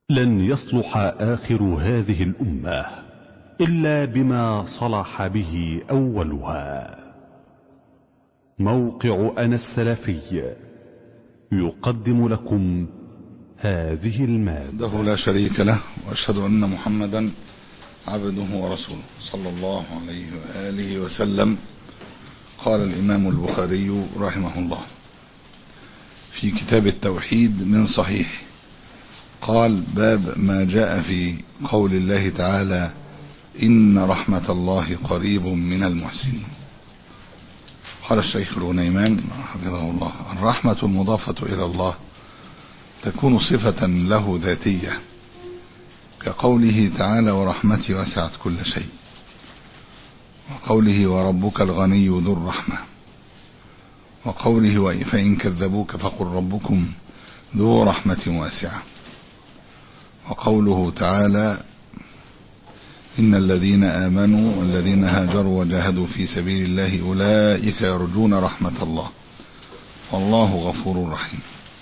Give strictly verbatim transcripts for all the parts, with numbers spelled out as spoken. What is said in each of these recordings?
لن يصلح آخر هذه الأمة إلا بما صلح به أولها. موقع أنا السلفي يقدم لكم هذه المادة. وحده لا شريك له، وأشهد أن محمدا عبده ورسوله صلى الله عليه وآله وسلم. قال الإمام البخاري رحمه الله في كتاب التوحيد من صحيح، قال: باب ما جاء في قول الله تعالى: إن رحمة الله قريب من المحسنين. قال الشيخ الغنيمان حفظه الله: الرحمة المضافة إلى الله تكون صفة له ذاتية، كقوله تعالى: ورحمتي وسعت كل شيء، وقوله: وربك الغني ذو الرحمة، وقوله: فإن كذبوك فقل ربكم ذو رحمة واسعة، وقوله تعالى: إن الذين آمنوا والذين هاجروا وجاهدوا في سبيل الله أولئك يرجون رحمة الله والله غفور رحيم.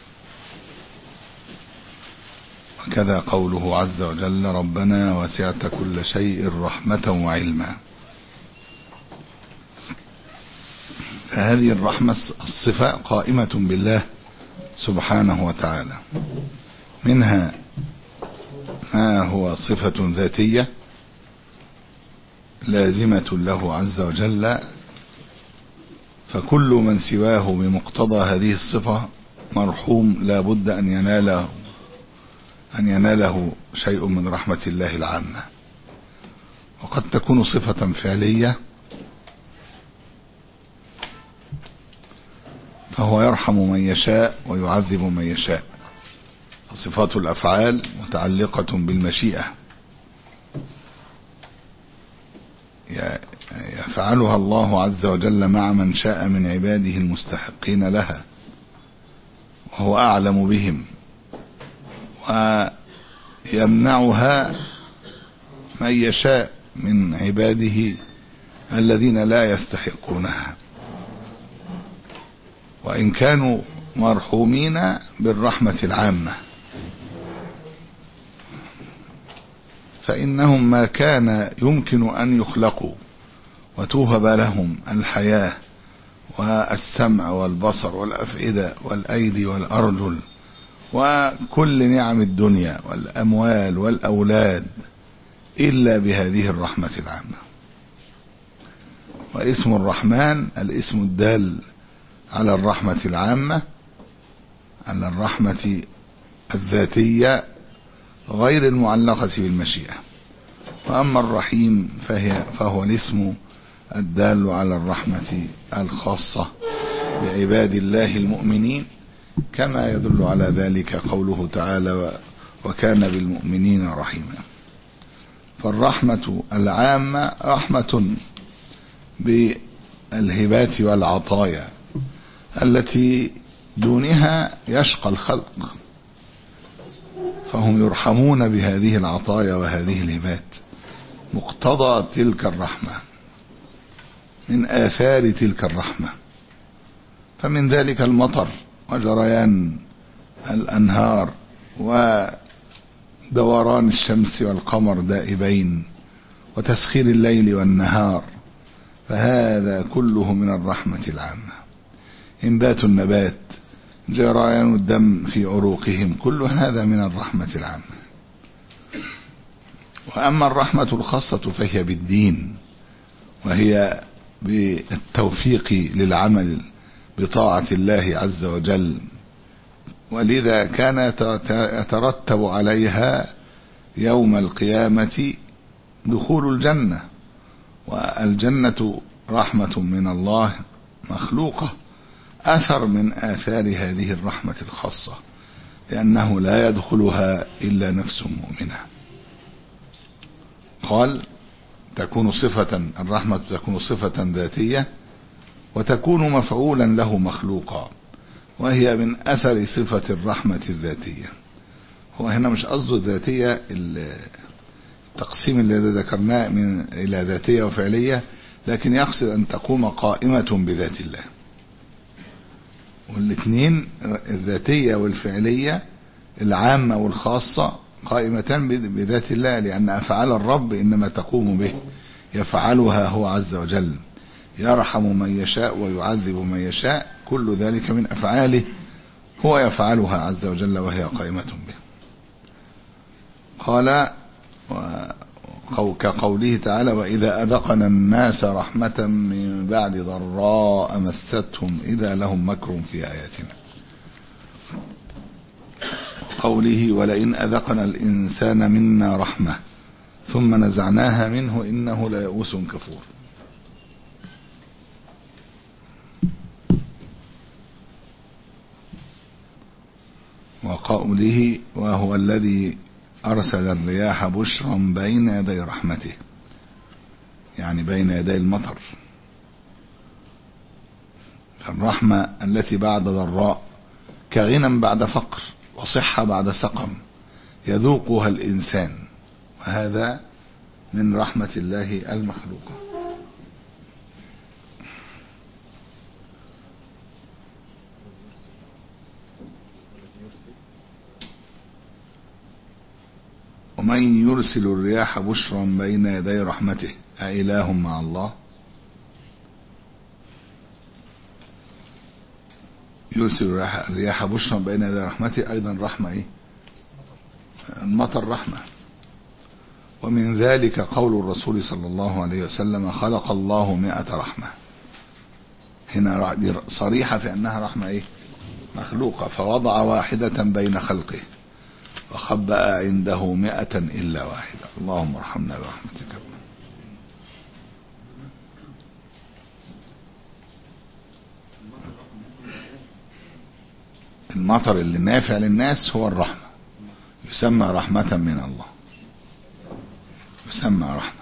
وكذا قوله عز وجل: ربنا وسعت كل شيء رحمة وعلما. فهذه الرحمة الصفة قائمة بالله سبحانه وتعالى، منها ما هو صفة ذاتية لازمة له عز وجل، فكل من سواه بمقتضى هذه الصفة مرحوم لا بد أن يناله أن يناله شيء من رحمة الله العامة. وقد تكون صفة فعلية، فهو يرحم من يشاء ويعذب من يشاء، فصفات الأفعال متعلقة بالمشيئة، يفعلها الله عز وجل مع من شاء من عباده المستحقين لها، وهو أعلم بهم، ويمنعها من يشاء من عباده الذين لا يستحقونها، وإن كانوا مرحومين بالرحمة العامة، فإنهم ما كان يمكن أن يخلقوا وتوهب لهم الحياة والسمع والبصر والأفئدة والأيدي والأرجل وكل نعم الدنيا والأموال والأولاد إلا بهذه الرحمة العامة. واسم الرحمن الاسم الدال على الرحمة العامة، على الرحمة الذاتية غير المعلقة بالمشيئة. وأما الرحيم فهي فهو الاسم الدال على الرحمة الخاصة بعباد الله المؤمنين، كما يدل على ذلك قوله تعالى: وكان بالمؤمنين رحيما. فالرحمة العامة رحمة بالهبات والعطايا التي دونها يشقى الخلق، فهم يرحمون بهذه العطايا وهذه الهبات، مقتضى تلك الرحمة من آثار تلك الرحمة. فمن ذلك المطر وجريان الأنهار ودوران الشمس والقمر دائبين وتسخير الليل والنهار، فهذا كله من الرحمة العامة. إنبات النبات، جريان الدم في عروقهم، كل هذا من الرحمة العامة. وأما الرحمة الخاصة فهي بالدين، وهي بالتوفيق للعمل بطاعة الله عز وجل، ولذا كان يترتب عليها يوم القيامة دخول الجنة. والجنة رحمة من الله مخلوقة، أثر من آثار هذه الرحمة الخاصة، لأنه لا يدخلها إلا نفس مؤمنة. قال: تكون صفة الرحمة تكون صفة ذاتية، وتكون مفعولا له مخلوقا، وهي من أثر صفة الرحمة الذاتية. هو هنا مش قصده ذاتية التقسيم الذي ذكرناه من إلى ذاتية وفعلية، لكن يقصد أن تقوم قائمة بذات الله. والاثنين الذاتية والفعلية العامة والخاصة قائمتان بذات الله، لأن أفعال الرب إنما تقوم به، يفعلها هو عز وجل، يرحم من يشاء ويعذب من يشاء، كل ذلك من أفعاله هو يفعلها عز وجل وهي قائمة به. قال كقوله تعالى: وإذا أذقنا الناس رحمة من بعد ضراء مستهم إذا لهم مكر في آياتنا. قوله: ولئن أذقنا الإنسان منا رحمة ثم نزعناها منه إنه ليئوس كفور. وقوله: وهو الذي أرسل الرياح بشرا بين يدي رحمته، يعني بين يدي المطر. فالرحمة التي بعد ضراء كغنى بعد فقر، وصحة بعد سقم يذوقها الإنسان، وهذا من رحمة الله المخلوقة. ومن يرسل الرياح بشرا بين يدي رحمته أإله مع الله. يرسل الرياح بشرا بين يدي رحمته أيضا رحمة إيه؟ المطر رحمة. ومن ذلك قول الرسول صلى الله عليه وسلم: خلق الله مئة رحمة. هنا صريحة في أنها رحمة إيه؟ مخلوقة، فوضع واحدة بين خلقه وخبأ عنده مئة إلا واحدة. اللهم ارحمنا برحمتك. المطر اللي نافع للناس هو الرحمة، يسمى رحمة من الله، يسمى رحمة،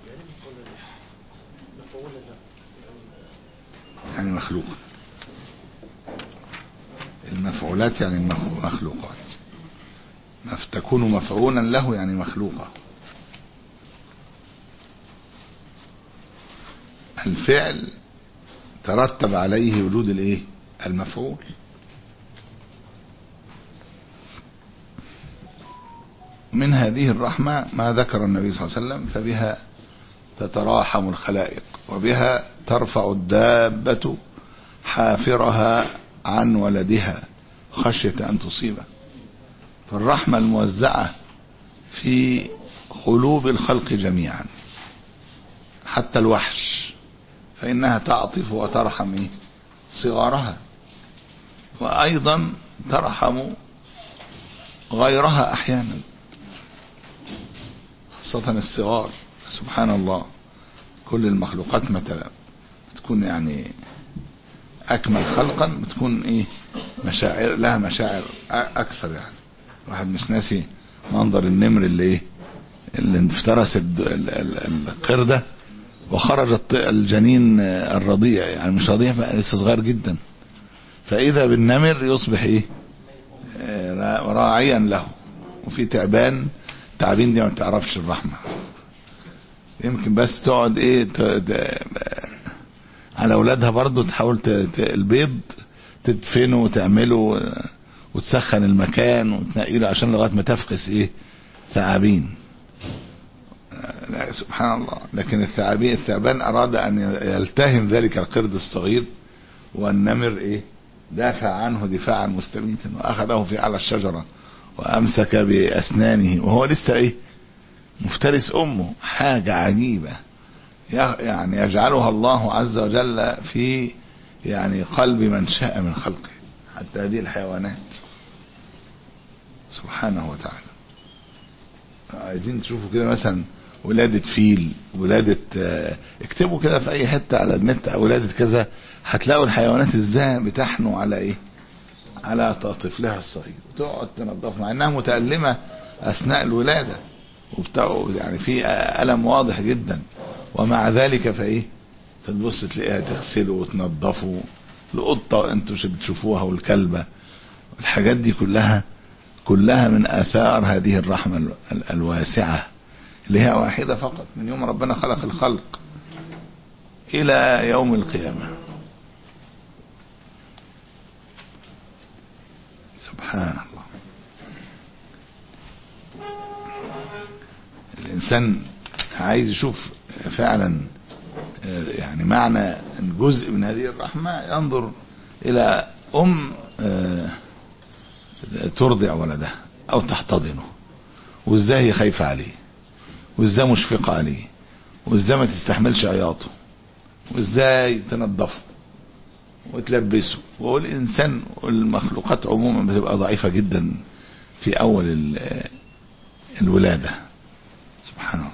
يعني مخلوقة. المفعولات يعني المخلوقات، ما تكون مفعولا له يعني مخلوقة. الفعل ترتب عليه وجود الايه؟ المفعول. من هذه الرحمة ما ذكر النبي صلى الله عليه وسلم: فبها تتراحم الخلائق، وبها ترفع الدابة حافرها عن ولدها خشية أن تصيبه. فالرحمة الموزعة في قلوب الخلق جميعا، حتى الوحش، فإنها تعطف وترحم صغارها، وأيضا ترحم غيرها أحيانا، خاصة الصغار. سبحان الله، كل المخلوقات مثلا تكون يعني أكمل خلقا بتكون إيه؟ مشاعر لها مشاعر أكثر. يعني واحد مش ناسي منظر النمر اللي إيه؟ اللي افترس القردة وخرج الجنين الرضيع، يعني مش رضيع بقى، لسه صغير جدا، فإذا بالنمر يصبح إيه؟ راعيا له. وفي تعبان، تعبين دي ما تعرفش الرحمة، يمكن بس تقعد ايه على اولادها برضو، تحاول البيض تدفنه وتعمله وتسخن المكان وتنقله عشان لغايه ما تفقس ايه؟ ثعابين. سبحان الله. لكن الثعابين، الثعبان اراد ان يلتهم ذلك القرد الصغير، والنمر ايه؟ دافع عنه دفاعا مستميتا، واخذه في اعلى الشجره وامسك باسنانه وهو لسه ايه؟ مفترس امه. حاجة عجيبة، يعني يجعلها الله عز وجل في يعني قلب من شاء من خلقه، حتى هذه الحيوانات سبحانه وتعالى. عايزين تشوفوا كده مثلا ولادة فيل، ولادة اكتبوا كده في اي حتة على النت ولادة كذا، هتلاقوا الحيوانات ازاي بتحنوا على ايه؟ على طفلها الصغير، وتقعد تنظف مع انها متألمة اثناء الولادة وبتاع، يعني في ألم واضح جدا، ومع ذلك فايه؟ فتبص تلاقيها تغسله وتنظفه. القطة انتوا بتشوفوها والكلبة، الحاجات دي كلها كلها من آثار هذه الرحمة الواسعة اللي هي واحدة فقط من يوم ربنا خلق الخلق إلى يوم القيامة. سبحان الله. الإنسان عايز يشوف فعلا يعني معنى جزء من هذه الرحمة، ينظر إلى أم ترضع ولدها أو تحتضنه، وإزاي هي خايفة عليه، وإزاي مشفقة عليه، وإزاي ما تستحملش عياطه، وإزاي تنظفه وتلبسه. والإنسان والمخلوقات عموما بتبقى ضعيفة جدا في أول الولادة، سبحان الله.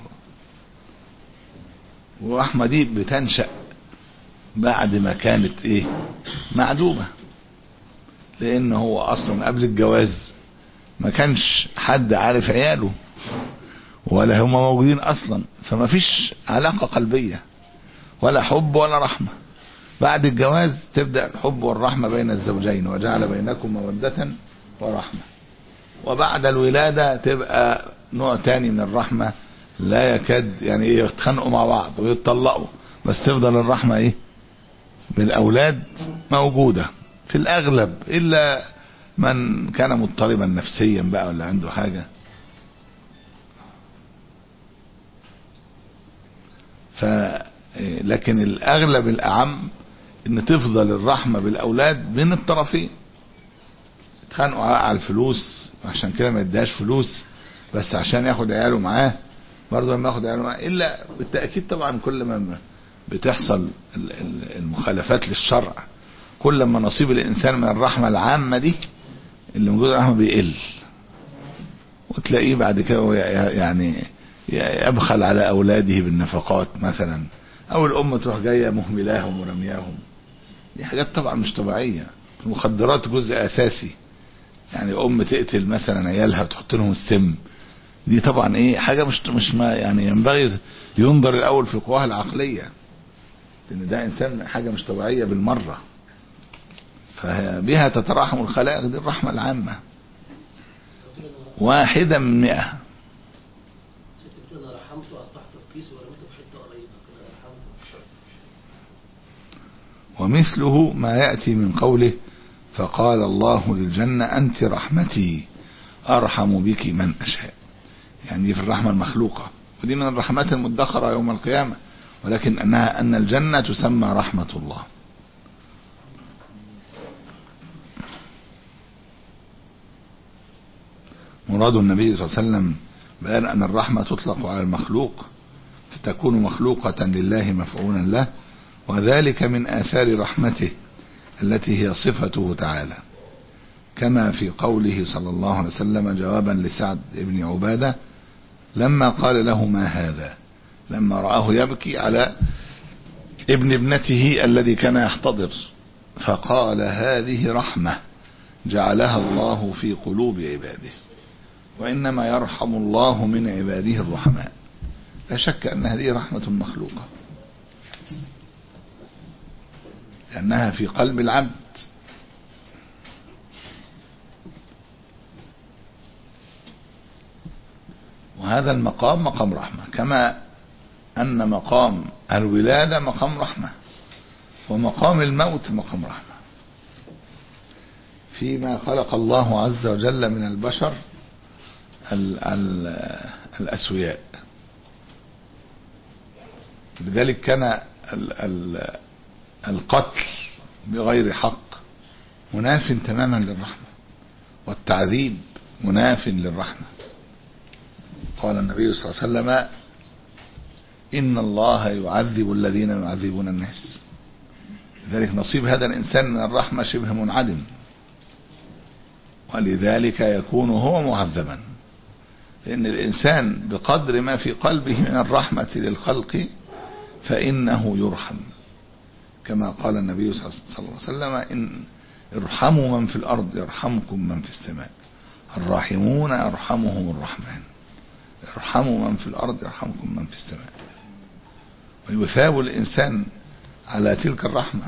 والرحمة دي بتنشأ بعد ما كانت ايه معدومة، لان هو اصلا قبل الجواز ما كانش حد عارف عياله ولا هم موجودين اصلا، فما فيش علاقة قلبية ولا حب ولا رحمة. بعد الجواز تبدأ الحب والرحمة بين الزوجين، وجعل بينكم مودة ورحمة. وبعد الولادة تبقى نوع تاني من الرحمة، لا يكاد يعني يتخانقوا مع بعض ويتطلقوا، بس تفضل الرحمة ايه بالاولاد موجودة في الاغلب، الا من كان مضطربا نفسيا بقى ولا عنده حاجة. ف لكن الاغلب الاعم ان تفضل الرحمة بالاولاد بين الطرفين. اتخانقوا على الفلوس، عشان كده ما يديهاش فلوس بس عشان ياخد عياله معاه، برضه لما ياخد عياله معاه. الا بالتأكيد طبعا كل ما بتحصل المخالفات للشرع، كل ما نصيب الانسان من الرحمة العامة دي اللي موجود الرحمة بيقل، وتلاقيه بعد كده يعني يبخل على اولاده بالنفقات مثلا، او الام تروح جاية مهملاهم ورمياهم. دي حاجات طبعا مش طبيعية. المخدرات جزء اساسي، يعني ام تقتل مثلا عيالها وتحط لهم السم، دي طبعا ايه حاجة مش مش ما يعني ينبغي ينظر الاول في قواها العقلية، لان ده انسان حاجة مش طبيعية بالمرة. فبها تتراحم الخلائق، دي الرحمة العامة. واحدة من مئة. ومثله ما يأتي من قوله فقال الله للجنة أنت رحمتي أرحم بك من أشاء. يعني دي في الرحمة المخلوقة، ودي من الرحمات المدخرة يوم القيامة، ولكن أنها أن الجنة تسمى رحمة الله. مراد النبي صلى الله عليه وسلم بأن أن الرحمة تطلق على المخلوق، فتكون مخلوقة لله مفعولا له، وذلك من آثار رحمته التي هي صفته تعالى، كما في قوله صلى الله عليه وسلم جوابا لسعد بن عبادة لما قال له ما هذا، لما رآه يبكي على ابن ابنته الذي كان يحتضر، فقال هذه رحمة جعلها الله في قلوب عباده، وإنما يرحم الله من عباده الرحماء. لا شك أن هذه رحمة مخلوقة، لأنها في قلب العبد. وهذا المقام مقام رحمة، كما أن مقام الولادة مقام رحمة، ومقام الموت مقام رحمة. فيما خلق الله عز وجل من البشر ال ال الأسوياء، لذلك كان ال ال القتل بغير حق مناف تماما للرحمة، والتعذيب مناف للرحمة. قال النبي صلى الله عليه وسلم إن الله يعذب الذين يعذبون الناس، لذلك نصيب هذا الإنسان من الرحمة شبه منعدم، ولذلك يكون هو معذبا، لأن الإنسان بقدر ما في قلبه من الرحمة للخلق فإنه يرحم، كما قال النبي صلى الله عليه وسلم إن ارحموا من في الأرض يرحمكم من في السماء، الراحمون يرحمهم الرحمن، ارحموا من في الأرض يرحمكم من في السماء. ويثاب الإنسان على تلك الرحمة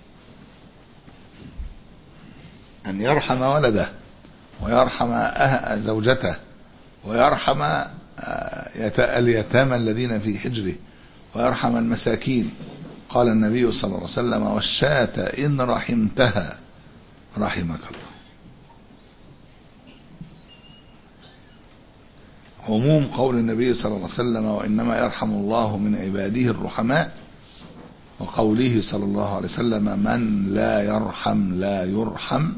أن يرحم ولده، ويرحم زوجته، ويرحم اليتامى الذين في حجره، ويرحم المساكين. قال النبي صلى الله عليه وسلم والشاة إن رحمتها رحمك الله. عموم قول النبي صلى الله عليه وسلم وإنما يرحم الله من عباده الرحماء، وقوله صلى الله عليه وسلم من لا يرحم لا يرحم،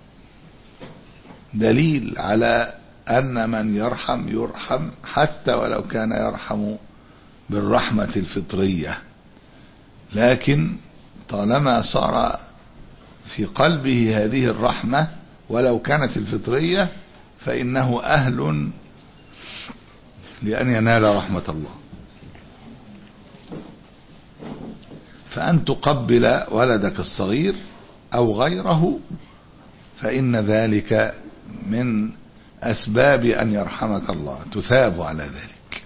دليل على أن من يرحم يرحم حتى ولو كان يرحم بالرحمة الفطرية، لكن طالما صار في قلبه هذه الرحمة ولو كانت الفطرية فإنه أهل لأن ينال رحمة الله. فأن تقبل ولدك الصغير أو غيره فإن ذلك من أسباب أن يرحمك الله، تثاب على ذلك.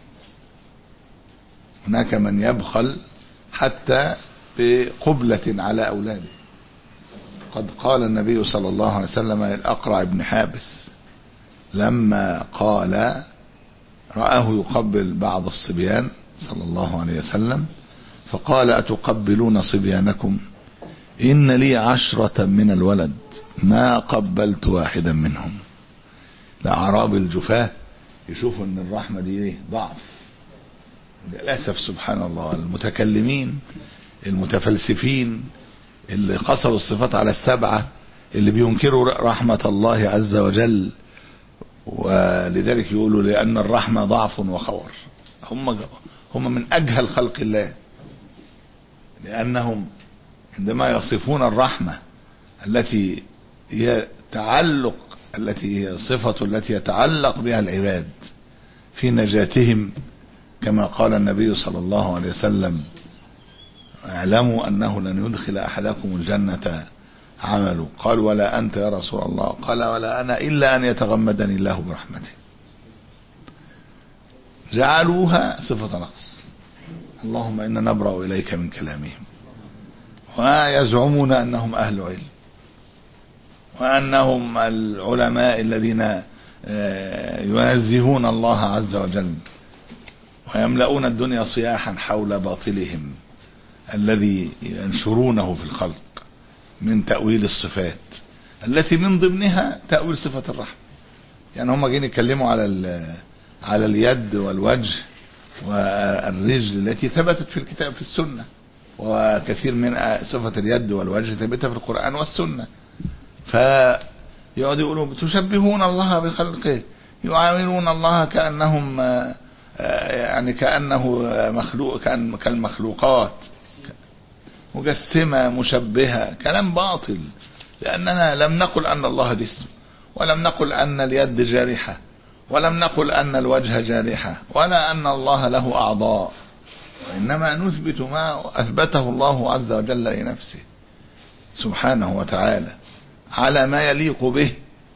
هناك من يبخل حتى بقبلة على أولاده. قد قال النبي صلى الله عليه وسلم للأقرع بن حابس لما قال رآه يقبل بعض الصبيان صلى الله عليه وسلم فقال أتقبلون صبيانكم؟ إن لي عشرة من الولد ما قبلت واحدا منهم. الأعراب الجفاة يشوفوا أن الرحمة دي ضعف. للأسف سبحان الله المتكلمين المتفلسفين اللي قصروا الصفات على السبعة، اللي بينكروا رحمة الله عز وجل، ولذلك يقولوا لأن الرحمة ضعف وخور. هم هم من أجهل خلق الله، لأنهم عندما يصفون الرحمة التي هي تعلق التي هي صفة التي يتعلق بها العباد في نجاتهم، كما قال النبي صلى الله عليه وسلم اعلموا أنه لن يدخل أحدكم الجنة عمله. قال ولا أنت يا رسول الله؟ قال ولا أنا إلا أن يتغمدني الله برحمته. جعلوها صفة نقص. اللهم إنا نبرأ إليك من كلامهم، ويزعمون أنهم أهل علم وأنهم العلماء الذين ينزهون الله عز وجل ويملؤون الدنيا صياحا حول باطلهم الذي ينشرونه في الخلق من تأويل الصفات التي من ضمنها تأويل صفة الرحمة. يعني هم جايين يتكلموا على على اليد والوجه والرجل التي ثبتت في الكتاب في السنة، وكثير من صفة اليد والوجه ثبتت في القرآن والسنة، فيقعدوا يقولوا تشبهون الله بخلقه، يعاملون الله كأنهم يعني كأنه مخلوق كالمخلوقات، مجسمة مشبهة، كلام باطل. لأننا لم نقل أن الله جسم، ولم نقل أن اليد جارحة، ولم نقل أن الوجه جارحة، ولا أن الله له أعضاء، وإنما نثبت ما أثبته الله عز وجل لنفسه سبحانه وتعالى على ما يليق به،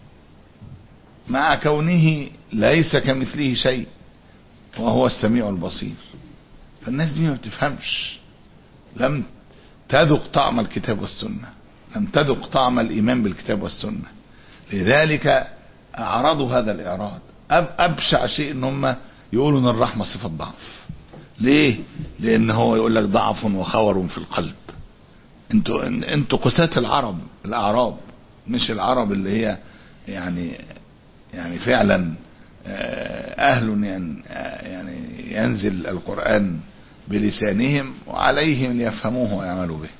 مع كونه ليس كمثله شيء وهو السميع البصير. فالناس دي ما بتفهمش، لم تذق طعم الكتاب والسنة، لم تذق طعم الإيمان بالكتاب والسنة، لذلك أعرضوا هذا الإعراض. أبشع شيء إن هم يقولوا إن الرحمة صفة ضعف. ليه؟ لأن هو يقول لك ضعف وخور في القلب. انتوا انتوا قساة العرب الأعراب، مش العرب اللي هي يعني يعني فعلا أهل يعني ينزل القرآن بلسانهم وعليهم ليفهموه ويعملوا به.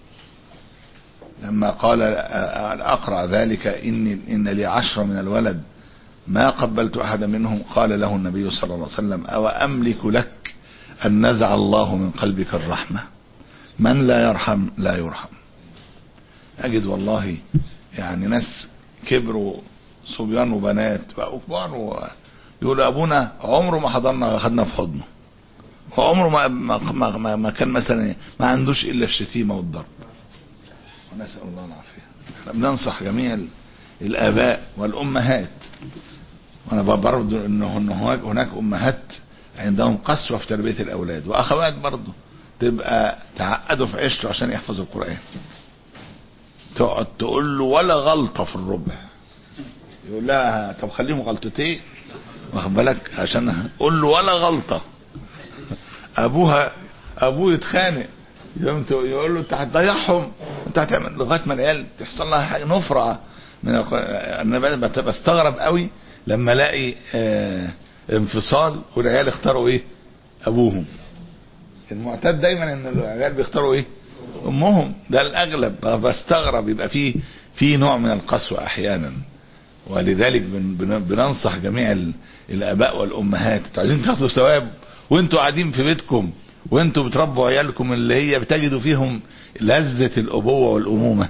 لما قال الأقرع ذلك إن, إن لي عشرة من الولد ما قبلت أحدا منهم، قال له النبي صلى الله عليه وسلم أو أملك لك أن نزع الله من قلبك الرحمة؟ من لا يرحم لا يرحم. أجد والله يعني ناس كبروا صبيان وبنات بقوا كبار ويقولوا أبونا عمره ما حضرنا أخذنا في حضنه، وعمره ما, ما, ما, ما كان مثلا ما عندوش إلا الشتيمة والضرب، ونسأل الله العافية. احنا بننصح جميع الآباء والأمهات، وأنا برضو أنه هناك أمهات عندهم قسوة في تربية الأولاد، وأخوات برضو تبقى تعقدوا في عشره عشان يحفظوا القرآن، تقعد تقول له ولا غلطة في الربع، يقول لها طب خليهم غلطتين واخد بالك عشان قول له ولا غلطة. ابوها ابوه يتخانق يقول له انت هتضيعهم، انت هتعمل، لغايه ما العيال تحصل لها حاجه نفرة من القرآن. انا بستغرب قوي لما الاقي انفصال والعيال اختاروا ايه؟ ابوهم. المعتاد دايما ان العيال بيختاروا ايه؟ امهم، ده الاغلب. بستغرب يبقى فيه في نوع من القسوة احيانا. ولذلك بن بن بننصح جميع الاباء والامهات، انتوا عايزين تاخدوا ثواب وانتوا قاعدين في بيتكم وانتوا بتربوا عيالكم اللي هي بتجدوا فيهم لذة الابوة والامومة،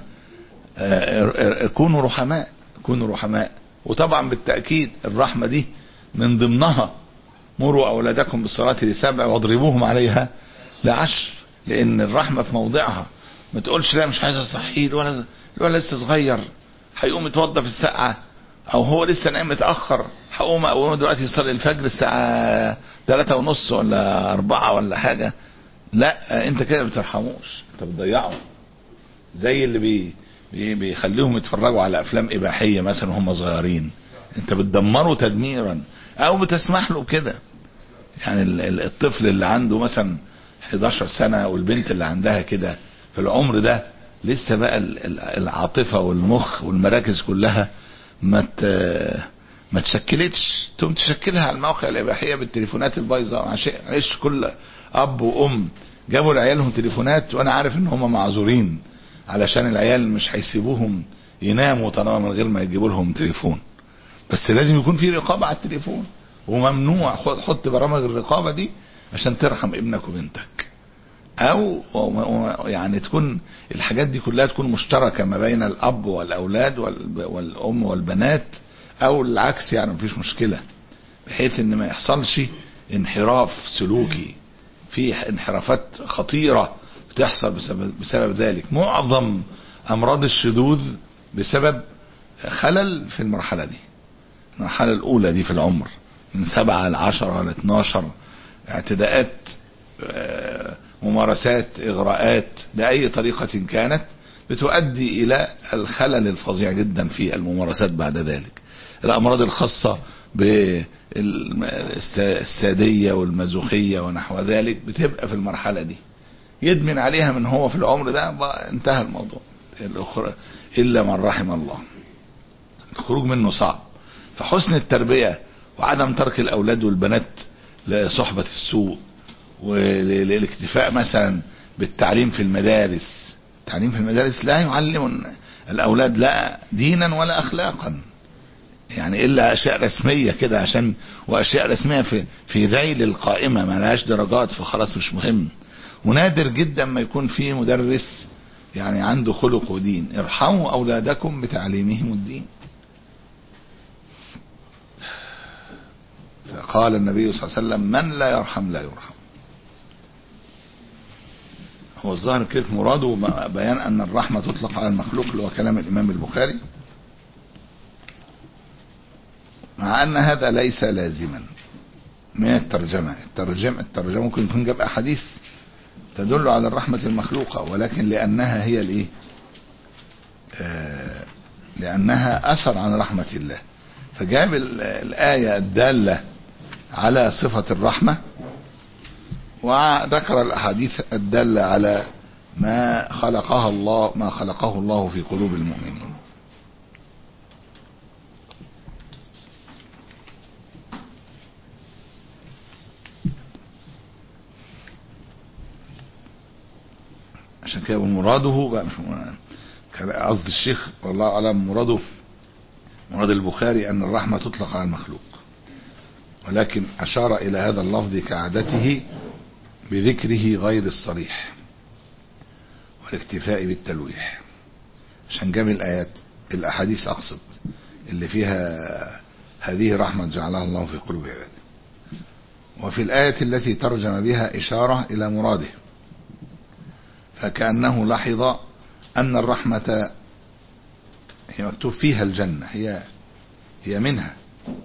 كونوا رحماء، كونوا رحماء. وطبعا بالتأكيد الرحمة دي من ضمنها مروا اولادكم بالصلاة لسبع واضربوهم عليها لعشر، لان الرحمة في موضعها. ما تقولش لا مش عايز اصحيه، الولد الولد لسه صغير هيقوم يتوضى في الساعة، او هو لسه نايم متأخر هقوم اقوم دلوقتي يصلي الفجر الساعة ثلاثة ونص ولا اربعة ولا حاجة. لا، انت كده بترحموش، انت بتضيعه. زي اللي بي بيخليهم يتفرجوا على افلام اباحية مثلا وهم صغيرين، انت بتدمره تدميرا. او بتسمح له كده. يعني الطفل اللي عنده مثلا حداشر سنة والبنت اللي عندها كده في العمر ده لسه بقى العاطفة والمخ والمراكز كلها ما ما تشكلتش، تقوم تشكلها على المواقع الاباحيه بالتليفونات البايظه. عش كل اب وام جابوا لعيالهم تليفونات، وانا عارف ان هم معذورين علشان العيال مش هيسيبوهم يناموا طالما من غير ما يجيبوا لهم تليفون. بس لازم يكون في رقابه على التليفون، وممنوع حط برامج الرقابه دي عشان ترحم ابنك وبنتك. او يعني تكون الحاجات دي كلها تكون مشتركه ما بين الاب والاولاد والام والبنات، او العكس، يعني مفيش مشكله، بحيث ان ما يحصلش انحراف سلوكي. في انحرافات خطيره بتحصل بسبب, بسبب ذلك. معظم امراض الشذوذ بسبب خلل في المرحله دي، المرحله الاولى دي في العمر، من سبعة لعشرة لاتناشر. اعتداءات، ممارسات، اغراءات باي طريقة كانت بتؤدي الى الخلل الفظيع جدا في الممارسات بعد ذلك. الامراض الخاصة بالسادية والمازوخية ونحو ذلك بتبقى في المرحلة دي، يدمن عليها من هو في العمر ده، انتهى الموضوع. الا من رحم الله، الخروج منه صعب. فحسن التربية وعدم ترك الاولاد والبنات لصحبة السوء، والاكتفاء مثلا بالتعليم في المدارس. التعليم في المدارس لا يعلم الاولاد لا دينا ولا اخلاقا، يعني الا اشياء رسميه كده، عشان واشياء رسميه في في ذيل القائمه ما لهاش درجات، فخلاص مش مهم. ونادر جدا ما يكون في مدرس يعني عنده خلق ودين. ارحموا اولادكم بتعليمهم الدين. فقال النبي صلى الله عليه وسلم: من لا يرحم لا يرحم. هو الظاهر كيف مراده بيان ان الرحمة تطلق على المخلوق، اللي هو كلام الامام البخاري، مع ان هذا ليس لازما من الترجمة. الترجمة الترجمة ممكن يكون جاب احاديث تدل على الرحمة المخلوقة، ولكن لانها هي الايه آه لانها اثر عن رحمة الله، فجاب الآية الدالة على صفة الرحمة، وذكر الأحاديث الدالة على ما خلقها الله ما خلقه الله في قلوب المؤمنين. عشان كده مراده بقى مش قصد الشيخ والله أعلم، مراده مراد البخاري أن الرحمة تطلق على المخلوق، ولكن أشار إلى هذا اللفظ كعادته بذكره غير الصريح والاكتفاء بالتلويح، عشان جاب الآيات الأحاديث أقصد اللي فيها هذه رحمة جعلها الله في قلوب عباده. وفي الآية التي ترجم بها إشارة إلى مراده، فكأنه لاحظ أن الرحمة هي مكتوب فيها الجنة، هي هي منها،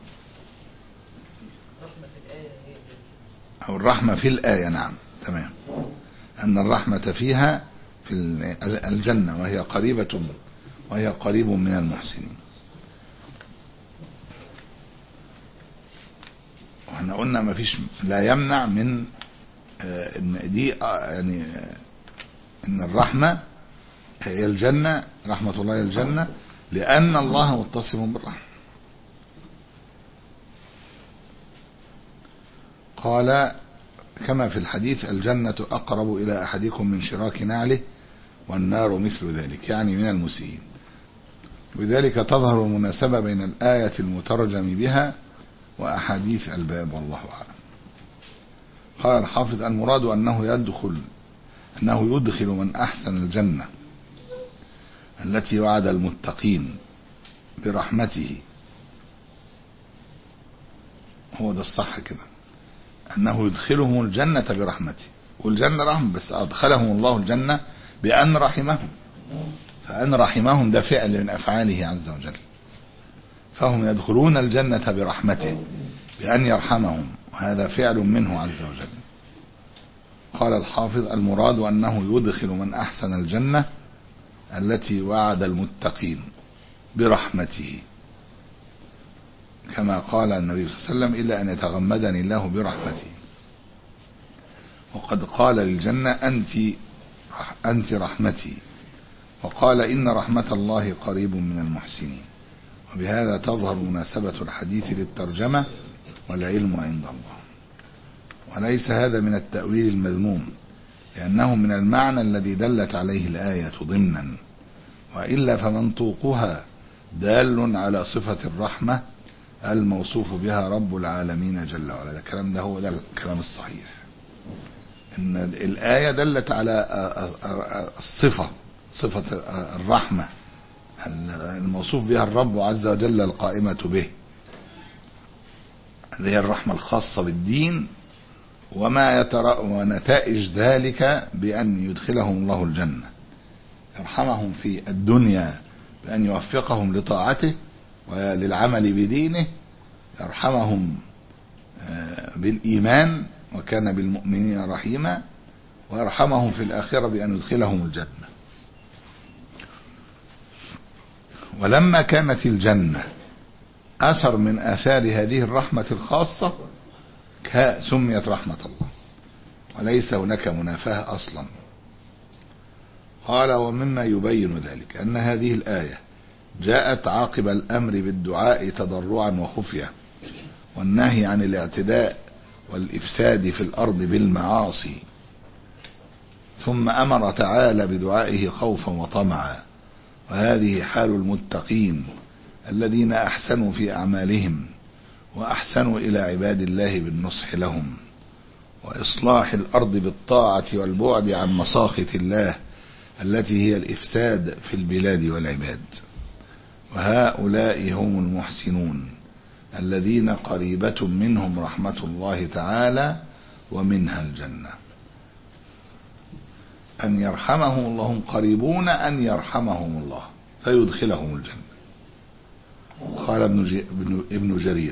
أو الرحمة في الآية. نعم تمام، أن الرحمة فيها في الجنة، وهي قريبة وهي قريب من المحسنين. واحنا قلنا ما فيش لا يمنع من ان دي يعني ان الرحمة هي الجنة، رحمة الله هي الجنة، لأن الله متصف بالرحمة. قال كما في الحديث الجنة أقرب إلى أحدكم من شراك نعله والنار مثل ذلك، يعني من المسيئين. وذلك تظهر المناسبة بين الآية المترجم بها وأحاديث الباب، والله أعلم. قال الحافظ المراد أنه يدخل أنه يدخل من أحسن الجنة التي وعد المتقين برحمته. هو ده الصح كده، أنه يدخلهم الجنة برحمته، والجنة رحمة، بس أدخلهم الله الجنة بأن رحمهم، فأن رحمهم ده فعل من أفعاله عز وجل، فهم يدخلون الجنة برحمته بأن يرحمهم، وهذا فعل منه عز وجل. قال الحافظ المراد أنه يدخل من أحسن الجنة التي وعد المتقين برحمته، كما قال النبي صلى الله عليه وسلم إلا أن يتغمدني الله برحمته. وقد قال للجنة أنت أنت رحمتي، وقال إن رحمة الله قريب من المحسنين. وبهذا تظهر مناسبة الحديث للترجمة، والعلم عند الله. وليس هذا من التأويل المذموم، لأنه من المعنى الذي دلت عليه الآية ضمنا، وإلا فمنطوقها دال على صفة الرحمة الموصوف بها رب العالمين جل وعلا. ده الكلام ده هو ده الكلام الصحيح، إن الآية دلت على الصفة، صفة الرحمة الموصوف بها الرب عز وجل القائمة به، اللي هي الرحمة الخاصة بالدين، وما يترى ونتائج ذلك بأن يدخلهم الله الجنة، يرحمهم في الدنيا بأن يوفقهم لطاعته وللعمل بدينه، يرحمهم بالإيمان وكان بالمؤمنين رحيما، ويرحمهم في الآخرة بأن يدخلهم الجنة. ولما كانت الجنة أثر من آثار هذه الرحمة الخاصة سميت رحمة الله، وليس هناك منافاة أصلا. قال ومما يبين ذلك أن هذه الآية جاءت عاقب الأمر بالدعاء تضرعا وخفية، والنهي عن الاعتداء والإفساد في الأرض بالمعاصي، ثم أمر تعالى بدعائه خوفا وطمعا. وهذه حال المتقين الذين أحسنوا في أعمالهم، وأحسنوا إلى عباد الله بالنصح لهم، وإصلاح الأرض بالطاعة والبعد عن مساخط الله التي هي الإفساد في البلاد والعباد. وهؤلاء هم المحسنون الذين قريبة منهم رحمة الله تعالى ومنها الجنة. أن يرحمهم الله، هم قريبون أن يرحمهم الله فيدخلهم الجنة. قال ابن جرير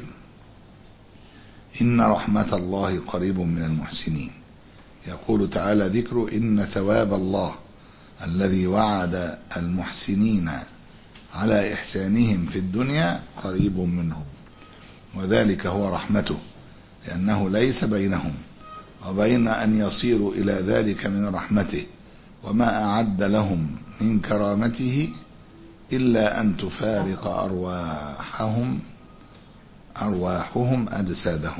إن رحمة الله قريب من المحسنين. يقول تعالى ذكر إن ثواب الله الذي وعد المحسنين على إحسانهم في الدنيا قريب منهم، وذلك هو رحمته، لأنه ليس بينهم وبين أن يصيروا إلى ذلك من رحمته وما أعد لهم من كرامته إلا أن تفارق أرواحهم أرواحهم أجسادهم.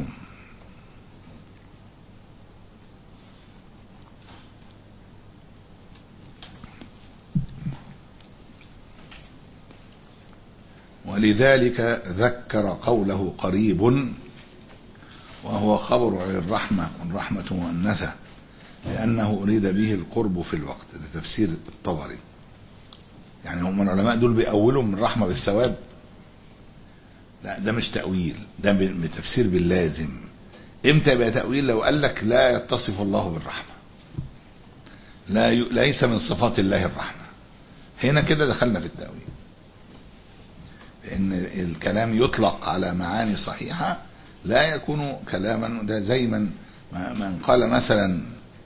ولذلك ذكر قوله قريب، وهو خبر عن الرحمة، والرحمة مؤنثة، لأنه أريد به القرب في الوقت. ده تفسير الطبري. يعني هم العلماء دول بيأولوا من الرحمة بالثواب؟ لا، ده مش تأويل، ده بتفسير باللازم. امتى يبقى تأويل؟ لو قال لك لا يتصف الله بالرحمة، لا ي... ليس من صفات الله الرحمة، هنا كده دخلنا في التأويل، لأن الكلام يطلق على معاني صحيحة لا يكون كلاما. ده زي من من قال مثلا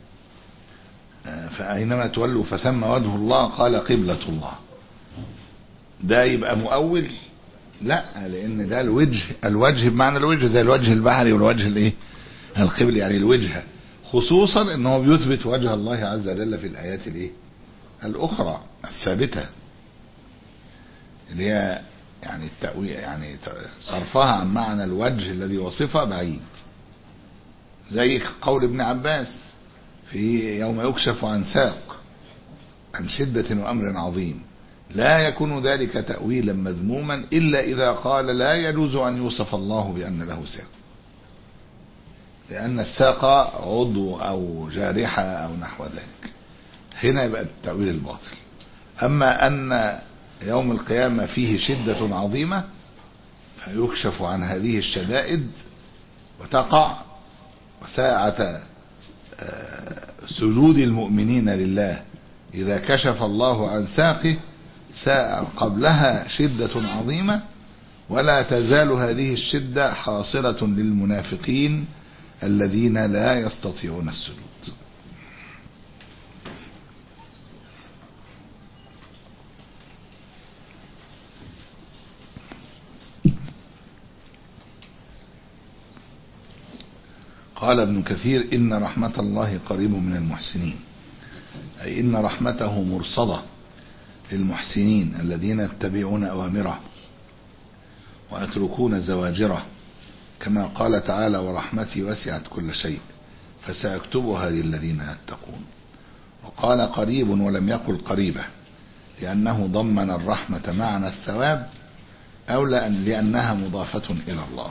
فأينما تولوا فثم وجه الله قال قبلة الله، ده يبقى مؤول؟ لا، لأن ده الوجه، الوجه بمعنى الوجه، زي الوجه البحري والوجه الايه القبلي، يعني الوجهة، خصوصا انه بيثبت وجه الله عز وجل في الآيات الايه الأخرى الثابتة، اللي هي يعني التأويل، يعني صرفها عن معنى الوجه الذي وصفه بعيد. زي قول ابن عباس في يوم يكشف عن ساق عن شدة وأمر عظيم، لا يكون ذلك تأويلا مذموما إلا إذا قال لا يجوز أن يوصف الله بأن له ساق، لأن الساق عضو أو جارحة أو نحو ذلك، هنا يبقى التأويل الباطل. أما أن يوم القيامة فيه شدة عظيمة فيكشف عن هذه الشدائد وتقع، وساعة سجود المؤمنين لله إذا كشف الله عن ساقه ساء قبلها شدة عظيمة، ولا تزال هذه الشدة حاصلة للمنافقين الذين لا يستطيعون السجود. قال ابن كثير إن رحمة الله قريب من المحسنين، أي إن رحمته مرصدة للمحسنين الذين يتبعون أوامره ويتركون زواجره، كما قال تعالى ورحمتي وسعت كل شيء فسأكتبها للذين يتقون. وقال قريب ولم يقل قريبة لأنه ضمن الرحمة معنى الثواب، أو لأنها مضافة إلى الله.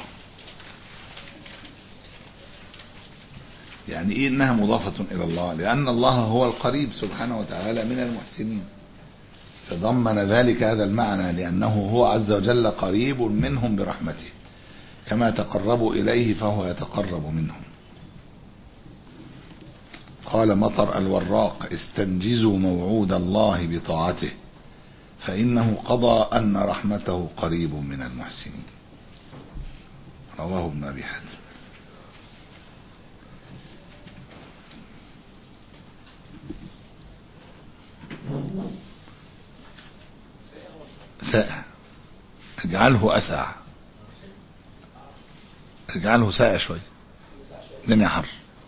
يعني إيه إنها مضافة إلى الله؟ لأن الله هو القريب سبحانه وتعالى من المحسنين، فضمن ذلك هذا المعنى، لأنه هو عز وجل قريب منهم برحمته، كما تقربوا إليه فهو يتقرب منهم. قال مطر الوراق استنجزوا موعود الله بطاعته فإنه قضى أن رحمته قريب من المحسنين. رواه ابن أبي حاتم. ساء اجعله أسع، اجعله ساء شوي الدنيا حر.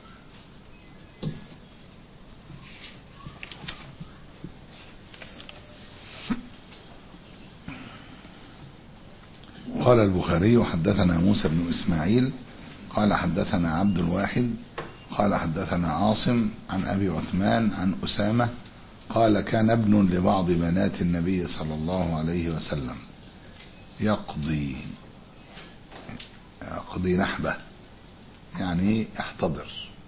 قال البخاري حدثنا موسى بن إسماعيل قال حدثنا عبد الواحد قال حدثنا عاصم عن أبي عثمان عن أسامة قال كان ابن لبعض بنات النبي صلى الله عليه وسلم يقضي يقضي نحبه، يعني يحتضر،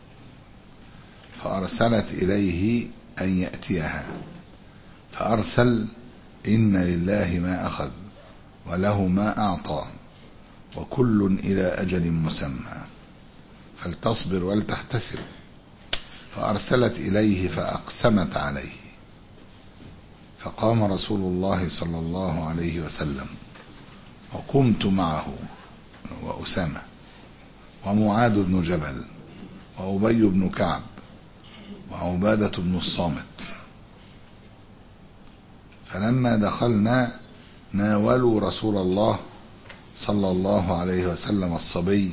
فأرسلت إليه أن يأتيها، فأرسل إن لله ما أخذ وله ما أعطى وكل إلى أجل مسمى فلتصبر ولتحتسب، فأرسلت إليه فأقسمت عليه، فقام رسول الله صلى الله عليه وسلم وقمت معه وأسامة ومعاذ بن جبل وأبي بن كعب وعبادة بن الصامت، فلما دخلنا ناولوا رسول الله صلى الله عليه وسلم الصبي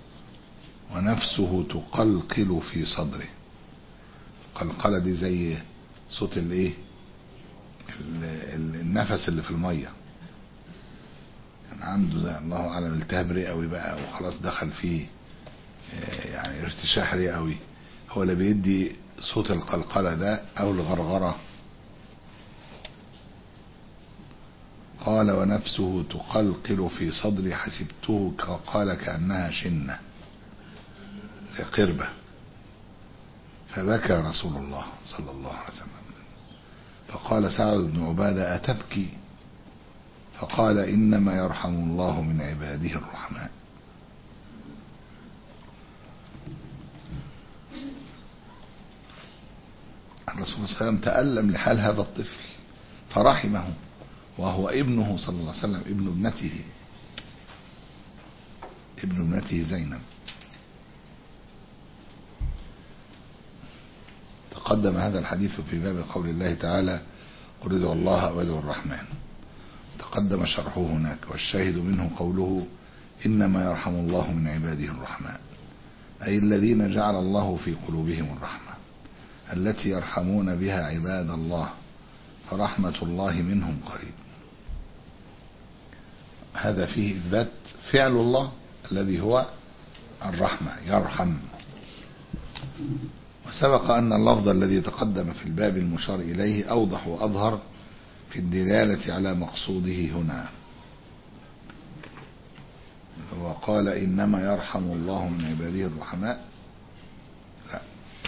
ونفسه تقلقل في صدره. القلقلة دي زي صوت الايه النفس اللي في المية، كان يعني عنده زي الله اعلم التهاب رئوي بقى وخلاص دخل فيه يعني ارتشاح رئوي، هو اللي بيدي صوت القلقلة ده او الغرغرة. قال ونفسه تقلقل في صدري حسبته قال كأنها شنة زي قربة، فبكى رسول الله صلى الله عليه وسلم، فقال سعد بن عبادة أتبكي؟ فقال إنما يرحم الله من عباده الرحمن. الرسول صلى الله عليه وسلم تألم لحال هذا الطفل فرحمه، وهو ابنه صلى الله عليه وسلم ابن ابنته ابن ابنته زينب. تقدم هذا الحديث في باب قول الله تعالى قل ادعوا الله أو ادعوا الرحمن، تقدم شرحه هناك، والشاهد منه قوله إنما يرحم الله من عباده الرحمن، أي الذين جعل الله في قلوبهم الرحمة التي يرحمون بها عباد الله، فرحمة الله منهم قريب. هذا فيه إثبات فعل الله الذي هو الرحمة، يرحم وسبق أن اللفظ الذي تقدم في الباب المشار إليه أوضح وأظهر في الدلالة على مقصوده هنا، وقال إنما يرحم الله من عباده الرحماء. لا،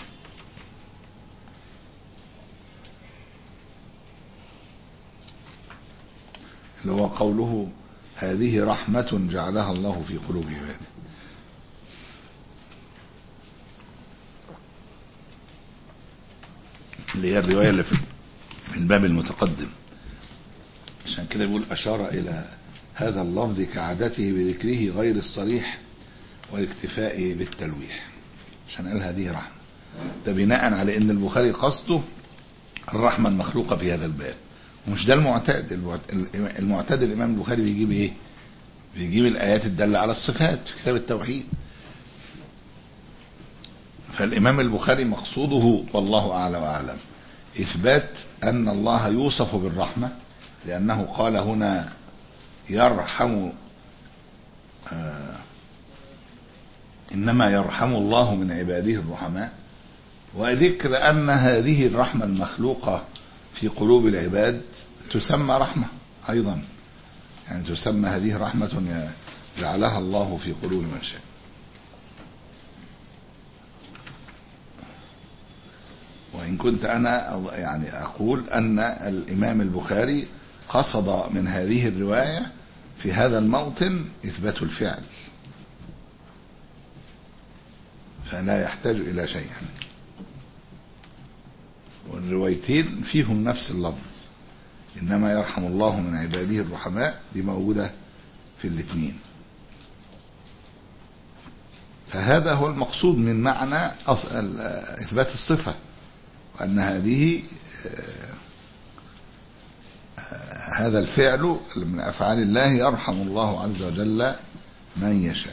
اللي هو قوله هذه رحمة جعلها الله في قلوب عباده. اللي هي الرواية اللي في الباب المتقدم. عشان كده بيقول أشار إلى هذا اللفظ كعادته بذكره غير الصريح والاكتفاء بالتلويح، عشان قال هذه رحمة. ده بناء على ان البخاري قصده الرحمة المخلوقة في هذا الباب، ومش ده المعتاد. المعتاد الامام البخاري بيجيب ايه؟ بيجيب الايات الدالة على الصفات في كتاب التوحيد. فالامام البخاري مقصوده والله اعلى واعلم اثبات ان الله يوصف بالرحمة، لانه قال هنا يرحم آه إنما يرحم الله من عباده الرحماء، وذكر أن هذه الرحمة المخلوقة في قلوب العباد تسمى رحمة أيضا، يعني تسمى هذه رحمة جعلها الله في قلوب من شاء. وإن كنت أنا يعني أقول أن الإمام البخاري قصد من هذه الرواية في هذا الموطن إثبات الفعل، فلا يحتاج إلى شيء. والروايتين فيهم نفس اللفظ، إنما يرحم الله من عباده الرحماء، دي موجودة في الاثنين. فهذا هو المقصود من معنى إثبات الصفة، وأن هذه هذا الفعل من أفعال الله يرحم الله عز وجل من يشاء.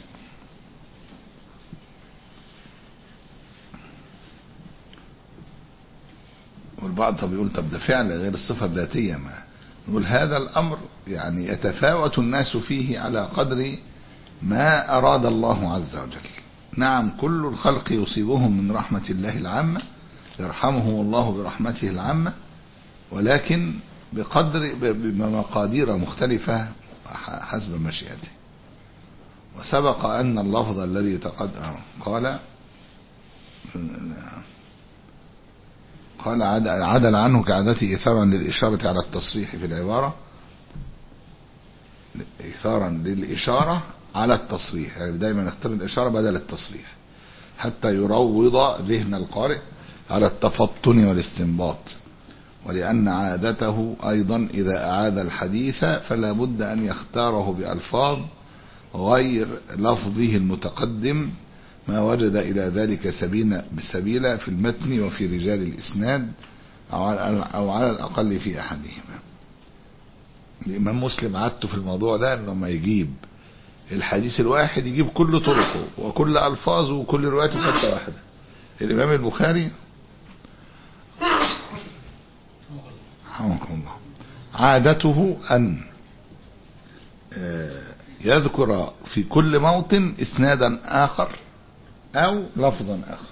والبعض طب يقول طب ده فعل غير الصفة الذاتية، ما نقول هذا الأمر يعني يتفاوت الناس فيه على قدر ما أراد الله عز وجل. نعم كل الخلق يصيبهم من رحمة الله العامة، يرحمهم الله برحمته العامة، ولكن بقدر بمقادير مختلفة حسب مشيئته. وسبق أن اللفظ الذي تقدم قال قال عدل عنه كعادته إثارا للإشارة على التصريح في العبارة، إثارا للإشارة على التصريح، يعني دايما نختار الإشارة بدل التصريح حتى يروض ذهن القارئ على التفطن والاستنباط. ولأن عادته أيضا إذا أعاد الحديث فلا بد أن يختاره بألفاظ غير لفظه المتقدم، ما وجد إلى ذلك سبيلا بسبيلا في المتن وفي رجال الإسناد أو على الأقل في أحدهما. الإمام مسلم عادته في الموضوع ده لما يجيب الحديث الواحد يجيب كل طرقه وكل ألفاظه وكل روايته حتى واحدة. الإمام البخاري الله عادته أن يذكر في كل موطن إسنادا آخر أو لفظا آخر.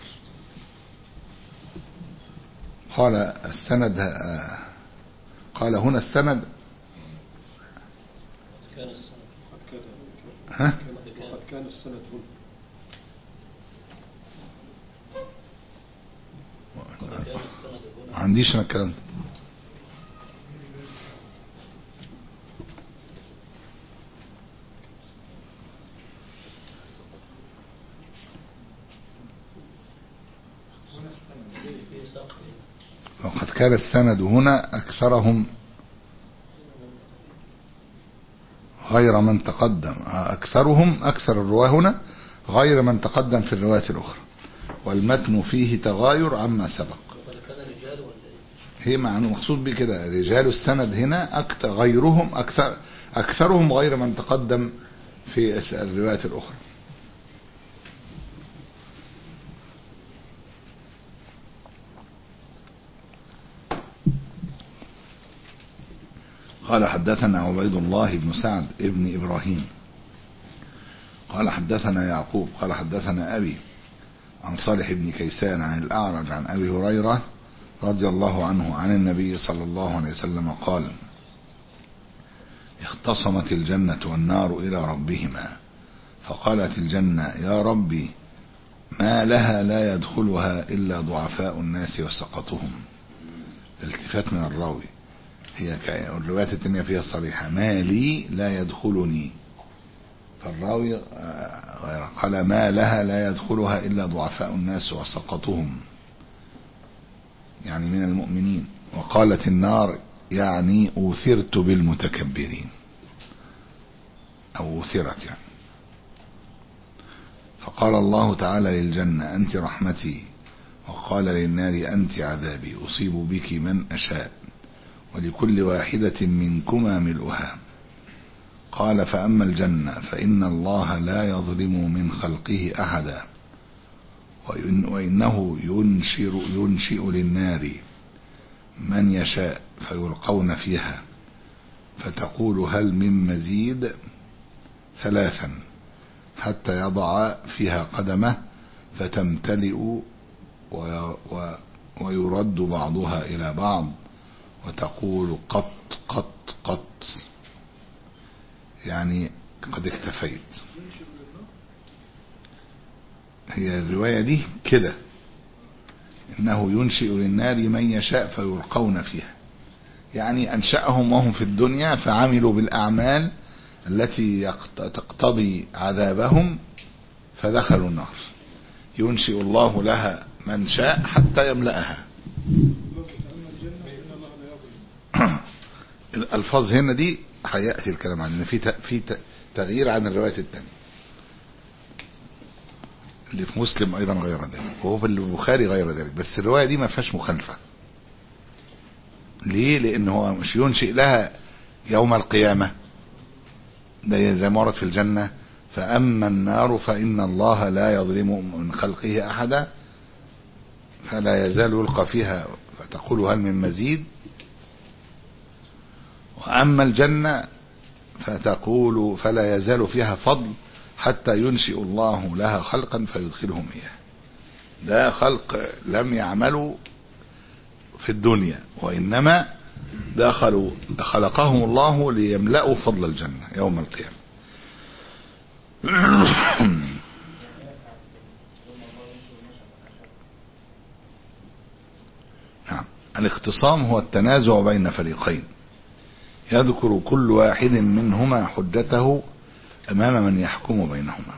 قال السند قال هنا السند ها قد كان السند هنا ما عنديش انا الكلام ده. وقد كان السند هنا أكثرهم غير من تقدم، أكثرهم أكثر الرواة هنا غير من تقدم في الرواية الأخرى، والمتن فيه تغاير عما سبق. هي معنى مقصود بكده رجال السند هنا أكثر غيرهم أكثر أكثرهم غير من تقدم في الرواية الأخرى. قال حدثنا عبيد الله بن سعد ابن إبراهيم قال حدثنا يعقوب قال حدثنا أبي عن صالح بن كيسان عن الأعرج عن أبي هريرة رضي الله عنه عن النبي صلى الله عليه وسلم قال: اختصمت الجنة والنار إلى ربهما، فقالت الجنة: يا ربي، ما لها لا يدخلها إلا ضعفاء الناس وسقطهم. الالتفات من الراوي، هي الروايات التانية فيها صريحة: ما لي لا يدخلني، فالراوي قال: ما لها لا يدخلها إلا ضعفاء الناس وسقطهم، يعني من المؤمنين. وقالت النار: يعني أوثرت بالمتكبرين، أو أوثرت يعني. فقال الله تعالى للجنة: أنت رحمتي، وقال للنار: أنت عذابي، أصيب بك من أشاء، ولكل واحدة منكما ملؤها. قال: فأما الجنة فإن الله لا يظلم من خلقه أحدا، وإنه ينشر ينشئ للنار من يشاء فيلقون فيها، فتقول: هل من مزيد؟ ثلاثا، حتى يضع فيها قدمه فتمتلئ ويرد بعضها إلى بعض، وتقول: قط قط قط، يعني قد اكتفيت. هي الرواية دي كده، إنه ينشئ للنار من يشاء فيلقون فيها، يعني أنشأهم وهم في الدنيا فعملوا بالأعمال التي تقتضي عذابهم فدخلوا النار، ينشئ الله لها من شاء حتى يملأها. الألفاظ هنا دي هيأتي الكلام عنه، في في تغيير عن الرواية الثانية اللي في مسلم أيضا غير ذلك، وهو في البخاري غير ذلك، بس الرواية دي ما فيهاش مخالفة. ليه؟ لأنه هو مش ينشئ لها يوم القيامة، ده زي ما ورد في الجنة: فأما النار فإن الله لا يظلم من خلقه أحدا، فلا يزال يلقى فيها فتقول: هل من مزيد؟ وأما الجنة فتقول: فلا يزال فيها فضل حتى ينشئ الله لها خلقا فيدخلهم إياه. ده خلق لم يعملوا في الدنيا، وإنما دخلوا خلقهم الله ليملأوا فضل الجنة يوم القيامة. نعم. الاختصام هو التنازع بين فريقين، يذكر كل واحد منهما حجته أمام من يحكم بينهما.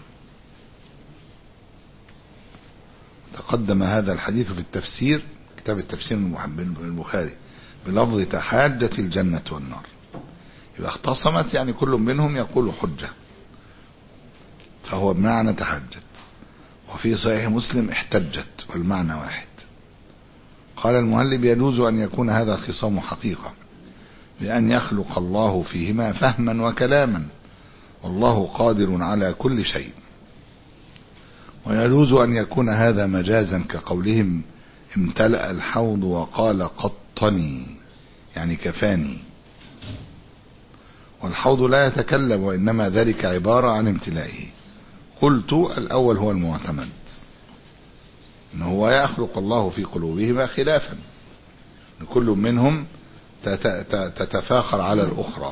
تقدم هذا الحديث في التفسير، كتاب التفسير البخاري، بلفظ: تحاجة الجنة والنار. يبقى اختصمت يعني كل منهم يقول حجة، فهو بمعنى تحجت. وفي صحيح مسلم: احتجت، والمعنى واحد. قال المهلب: يجوز أن يكون هذا الخصام حقيقة، لأن يخلق الله فيهما فهما وكلاما، والله قادر على كل شيء. ويجوز أن يكون هذا مجازا، كقولهم: امتلأ الحوض وقال: قطني، يعني كفاني. والحوض لا يتكلم، وإنما ذلك عبارة عن امتلائه. قلت: الأول هو المعتمد، إنه هو يخلق الله في قلوبهما خلافا، كل منهم تتفاخر على الأخرى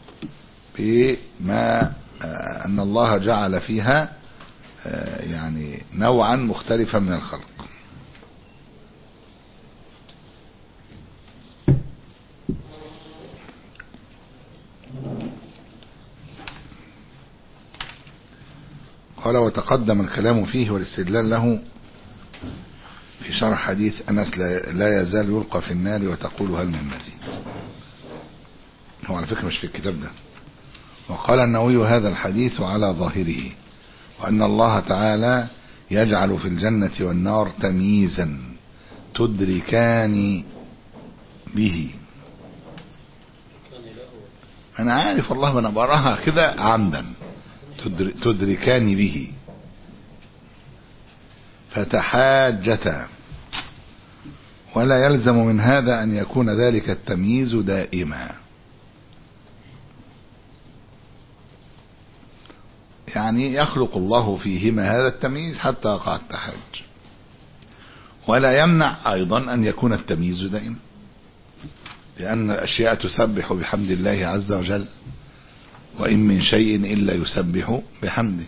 بما أن الله جعل فيها يعني نوعا مختلفا من الخلق. قال: وتقدم الكلام فيه والاستدلال له في شرح حديث أنس: لا يزال يلقى في النار وتقول: هل من مزيد. هو على فكرة مش في الكتاب ده. وقال النووي: هذا الحديث على ظاهره، وأن الله تعالى يجعل في الجنة والنار تمييزا تدركان به. أنا عارف والله، أنا براها كده عمدا، تدركان به، فتحاجتا. ولا يلزم من هذا أن يكون ذلك التمييز دائما، يعني يخلق الله فيهما هذا التمييز حتى يقع التحاج. ولا يمنع أيضا أن يكون التمييز دائما، لأن الأشياء تسبح بحمد الله عز وجل، وإن من شيء إلا يسبح بحمده.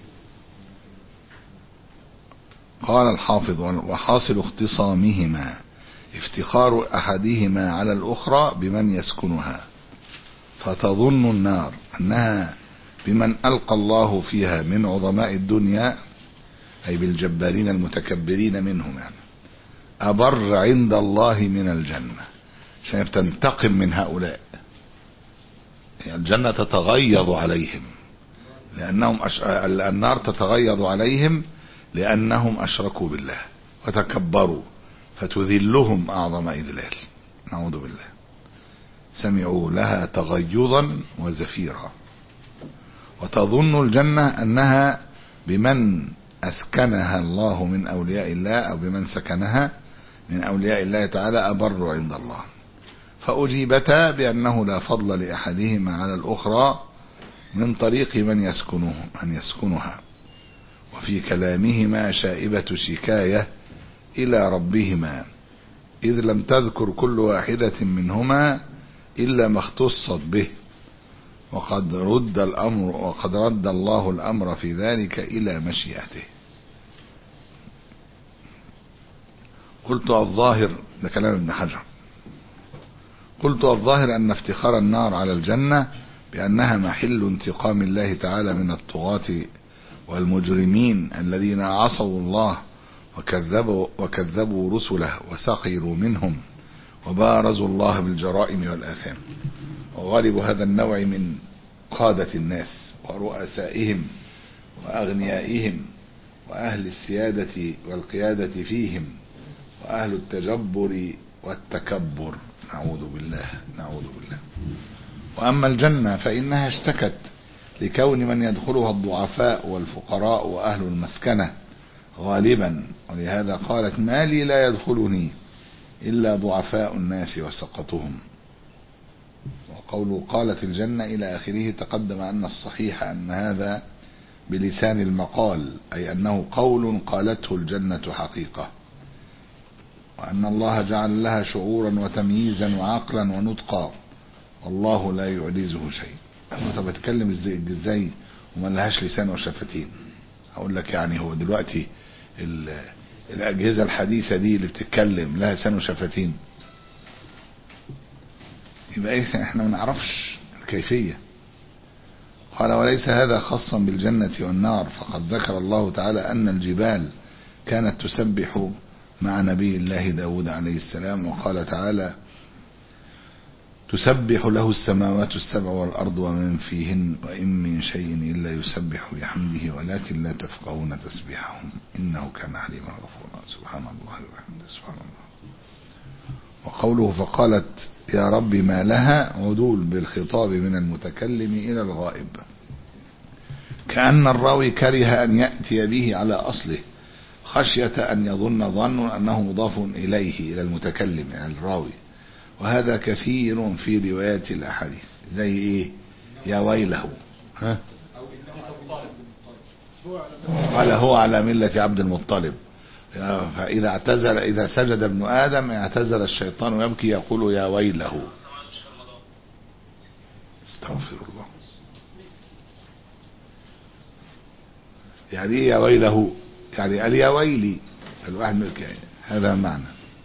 قال الحافظ: وحاصل اختصامهما افتخار أحدهما على الأخرى بمن يسكنها، فتظن النار أنها بمن ألقى الله فيها من عظماء الدنيا، أي بالجبارين المتكبرين منهم، يعني أبر عند الله من الجنة، عشان تنتقم من هؤلاء. يعني الجنة تتغيظ عليهم لأنهم أش... النار تتغيظ عليهم لأنهم أشركوا بالله وتكبروا، فتذلهم أعظم إذلال، نعوذ بالله. سمعوا لها تغيظا وزفيرا. وتظن الجنة أنها بمن أسكنها الله من أولياء الله، أو بمن سكنها من أولياء الله تعالى أبر عند الله. فأجيبتا بأنه لا فضل لأحدهما على الأخرى من طريق من يسكنه من يسكنها. وفي كلامهما شائبة شكاية إلى ربهما، إذ لم تذكر كل واحدة منهما إلا ما اختصت به، وقد رد الأمر وقد رد الله الأمر في ذلك إلى مشيئته. قلت الظاهر، ده كلام ابن حجر، قلت الظاهر أن افتخار النار على الجنة بأنها محل انتقام الله تعالى من الطغاة والمجرمين الذين عصوا الله وكذبوا, وكذبوا رسله وسخروا منهم وبارزوا الله بالجرائم والآثام. وغالب هذا النوع من قادة الناس ورؤسائهم وأغنيائهم وأهل السيادة والقيادة فيهم وأهل التجبر والتكبر، نعوذ بالله نعوذ بالله. وأما الجنة فإنها اشتكت لكون من يدخلها الضعفاء والفقراء وأهل المسكنة غالبا، ولهذا قالت: ما لي لا يدخلني إلا ضعفاء الناس وسقطهم. وقوله قالت الجنة إلى آخره تقدم أن الصحيح أن هذا بلسان المقال، أي أنه قول قالته الجنة حقيقة، وأن الله جعل لها شعورا وتمييزا وعقلا ونطقا، والله لا يعجزه شيء. أنا بتكلم ازاي وما لهاش لسان وشفتين؟ أقول لك يعني هو دلوقتي الأجهزة الحديثة دي اللي بتتكلم لها لسان وشفتين؟ يبقى إيه؟ إحنا ما نعرفش الكيفية. قال: وليس هذا خاصا بالجنة والنار، فقد ذكر الله تعالى أن الجبال كانت تسبح مع نبي الله داود عليه السلام، وقال تعالى: تسبح له السماوات السبع والأرض ومن فيهن وإن من شيء إلا يسبح بحمده ولكن لا تفقهون تسبيحهم إنه كان حليما غفورا. سبحان الله وبحمده، سبحان الله. وقوله فقالت يا رب ما لها، عدول بالخطاب من المتكلم إلى الغائب، كأن الراوي كره أن يأتي به على أصله خشية أن يظن ظن أنه مضاف إليه إلى المتكلم يعني الراوي، وهذا كثير في روايات الأحاديث. زي إيه؟ يا ويله، ها؟ قال هو على ملة عبد المطلب، فإذا اعتزل إذا سجد ابن آدم اعتزل الشيطان يبكي يقول يا ويله. استغفر الله. يعني إيه يا ويله؟ يعني قال يا ويلي الواحد ملك، يعني هذا معنى.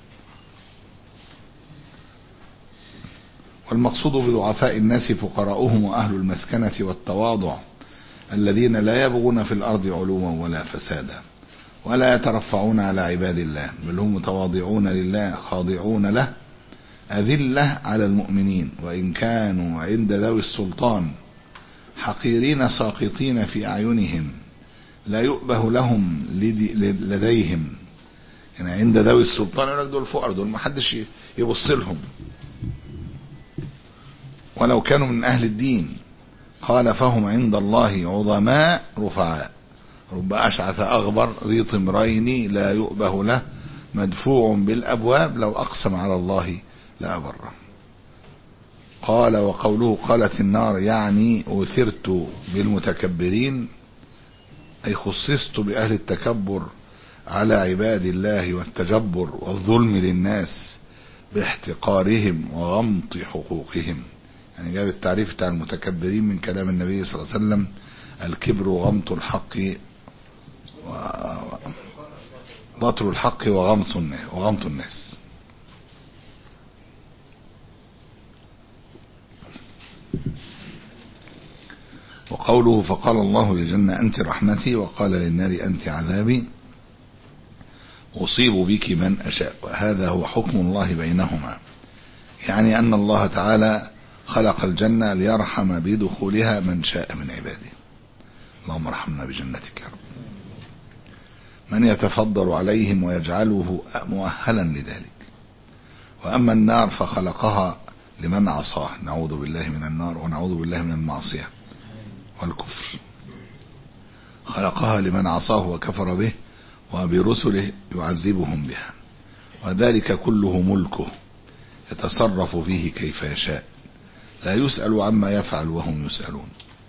والمقصود بضعفاء الناس فقراؤهم وأهل المسكنة والتواضع الذين لا يبغون في الأرض علوا ولا فسادا ولا يترفعون على عباد الله، بل هم متواضعون لله خاضعون له أذلة على المؤمنين، وإن كانوا عند ذوي السلطان حقيرين ساقطين في أعينهم لا يؤبه لهم لديهم. يعني عند ذوي السلطان يقول لك دول فقر، دول ما حدش يبص لهم ولو كانوا من أهل الدين. قال فهم عند الله عظماء رفعاء، رب أشعث أغبر ذي طمرين لا يؤبه له مدفوع بالأبواب لو أقسم على الله لأبره. قال وقوله قالت النار يعني أثرت بالمتكبرين، أي خصصت بأهل التكبر على عباد الله والتجبر والظلم للناس باحتقارهم وغمط حقوقهم. يعني جاب التعريف بتاع المتكبرين من كلام النبي صلى الله عليه وسلم: الكبر غمط الحق بطر الحق وغمط وغمط الناس. وقوله: فقال الله للجنة أنت رحمتي، وقال للنار أنت عذابي، أصيب بك من أشاء. وهذا هو حكم الله بينهما، يعني أن الله تعالى خلق الجنة ليرحم بدخولها من شاء من عباده. اللهم ارحمنا بجنتك يا رب. من يتفضل عليهم ويجعله مؤهلا لذلك. وأما النار فخلقها لمن عصاه، نعوذ بالله من النار ونعوذ بالله من المعصية والكفر. خلقها لمن عصاه وكفر به وبرسله يعذبهم بها، وذلك كله ملكه يتصرف فيه كيف يشاء، لا يسأل عما يفعل وهم يسألون،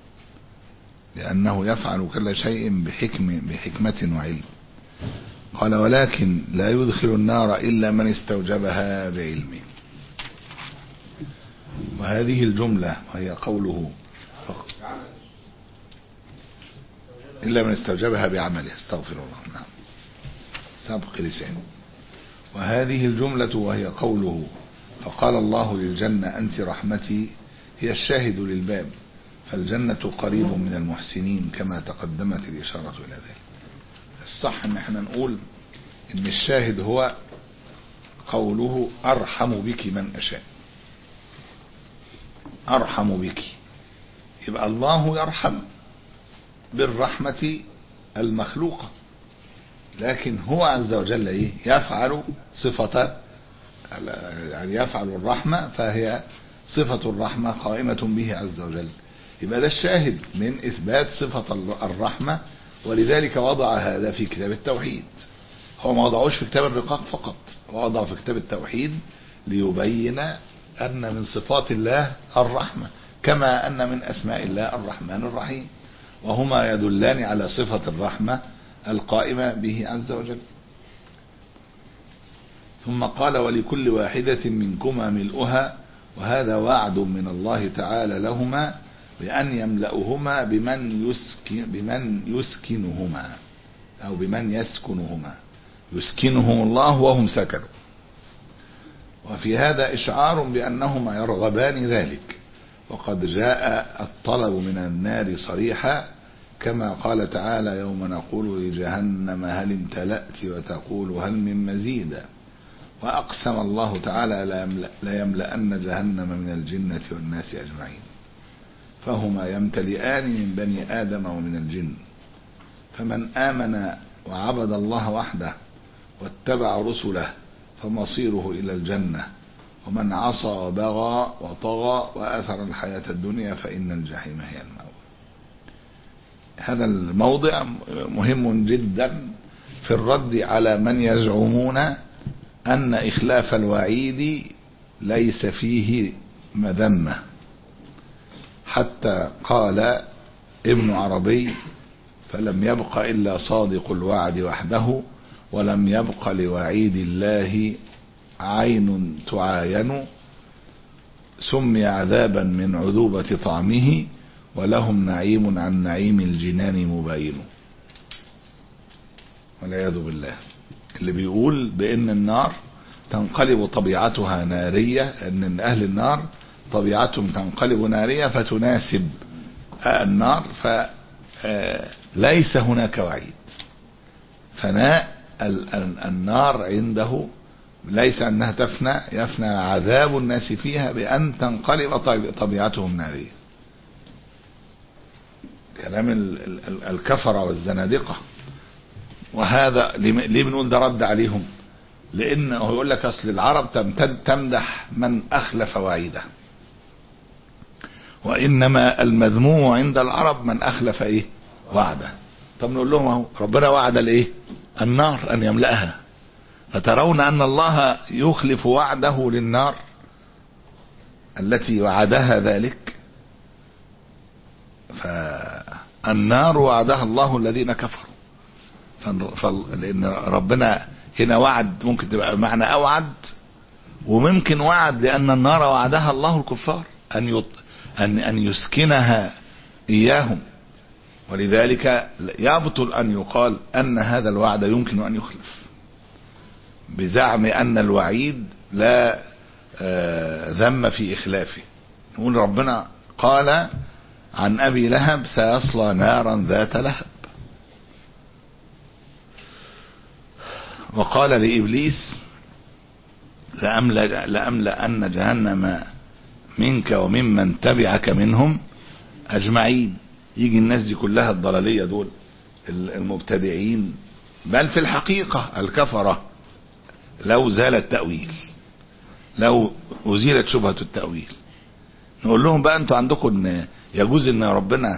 لأنه يفعل كل شيء بحكم بحكمة وعلم. قال: ولكن لا يدخل النار إلا من استوجبها بعلمه. وهذه الجملة وهي قوله إلا من استوجبها بعمله، استغفر الله، نعم سبق لسانه. وهذه الجملة وهي قوله فقال الله للجنة أنت رحمتي هي الشاهد للباب، فالجنة قريب من المحسنين كما تقدمت الإشارة إلى ذلك. الصح ان احنا نقول ان الشاهد هو قوله أرحم بك من أشاء، أرحم بك، يبقى الله يرحم بالرحمة المخلوقة، لكن هو عز وجل ايه يفعل صفة، يعني يفعل الرحمة، فهي صفة الرحمة قائمة به عز وجل. يبقى ده الشاهد من إثبات صفة الرحمة، ولذلك وضع هذا في كتاب التوحيد. هو ما وضعوش في كتاب الرقاق فقط، وضع في كتاب التوحيد ليبين أن من صفات الله الرحمة، كما أن من أسماء الله الرحمن الرحيم، وهما يدلان على صفة الرحمة القائمة به عز وجل. ثم قال ولكل واحدة منكما ملؤها، وهذا وعد من الله تعالى لهما بأن يملأهما بمن يسكن بمن يسكنهما أو بمن يسكنهما، يسكنهم الله وهم سكنوا. وفي هذا إشعار بأنهما يرغبان ذلك، وقد جاء الطلب من النار صريحا كما قال تعالى يوم نقول لجهنم هل امتلأت وتقول هل من مزيد، وأقسم الله تعالى ليملأن جهنم من الجنة والناس أجمعين، فهما يمتلئان من بني آدم ومن الجن. فمن آمن وعبد الله وحده واتبع رسله فمصيره إلى الجنة، ومن عصى وبغى وطغى وآثر الحياة الدنيا فإن الجحيم هي المأوى. هذا الموضع مهم جدا في الرد على من يزعمون أن إخلاف الوعيد ليس فيه مذمة، حتى قال ابن عربي فلم يبق إلا صادق الوعد وحده، ولم يبق لوعيد الله عين تعاين، سمي عذابا من عذوبة طعمه، ولهم نعيم عن نعيم الجنان مباين. والعياذ بالله. اللي بيقول بأن النار تنقلب طبيعتها نارية، أن أهل النار طبيعتهم تنقلب نارية فتناسب النار، فليس هناك وعيد. فناء النار عنده ليس أنها تفنى، يفنى عذاب الناس فيها بأن تنقلب طبيعتهم نارية. كلام الكفرة والزنادقة. وهذا ليه بنقول ده رد عليهم؟ لأنه يقول لك أصل العرب تمدح من أخلف وعيده، وإنما المذموم عند العرب من أخلف إيه وعده. طب نقول لهم اهو ربنا وعد الإيه النار أن يملأها، فترون أن الله يخلف وعده للنار التي وعدها ذلك. فالنار وعدها الله الذين كفروا، لان ربنا هنا وعد، ممكن تبقى معنى اوعد، وممكن وعد لان النار وعدها الله الكفار ان يط... ان ان يسكنها اياهم، ولذلك يبطل ان يقال ان هذا الوعد يمكن ان يخلف بزعم ان الوعيد لا ذم في اخلافه. نقول ربنا قال عن ابي لهب سيصلى نارا ذات لهب، وقال لابليس لأملأ, لأملأ أن جهنم منك وممن تبعك منهم أجمعين. يجي الناس دي كلها الضلالية دول المبتدعين، بل في الحقيقة الكفرة، لو زال التأويل، لو أزيلت شبهة التأويل، نقول لهم بقى انتوا عندكم ان يجوز ان ربنا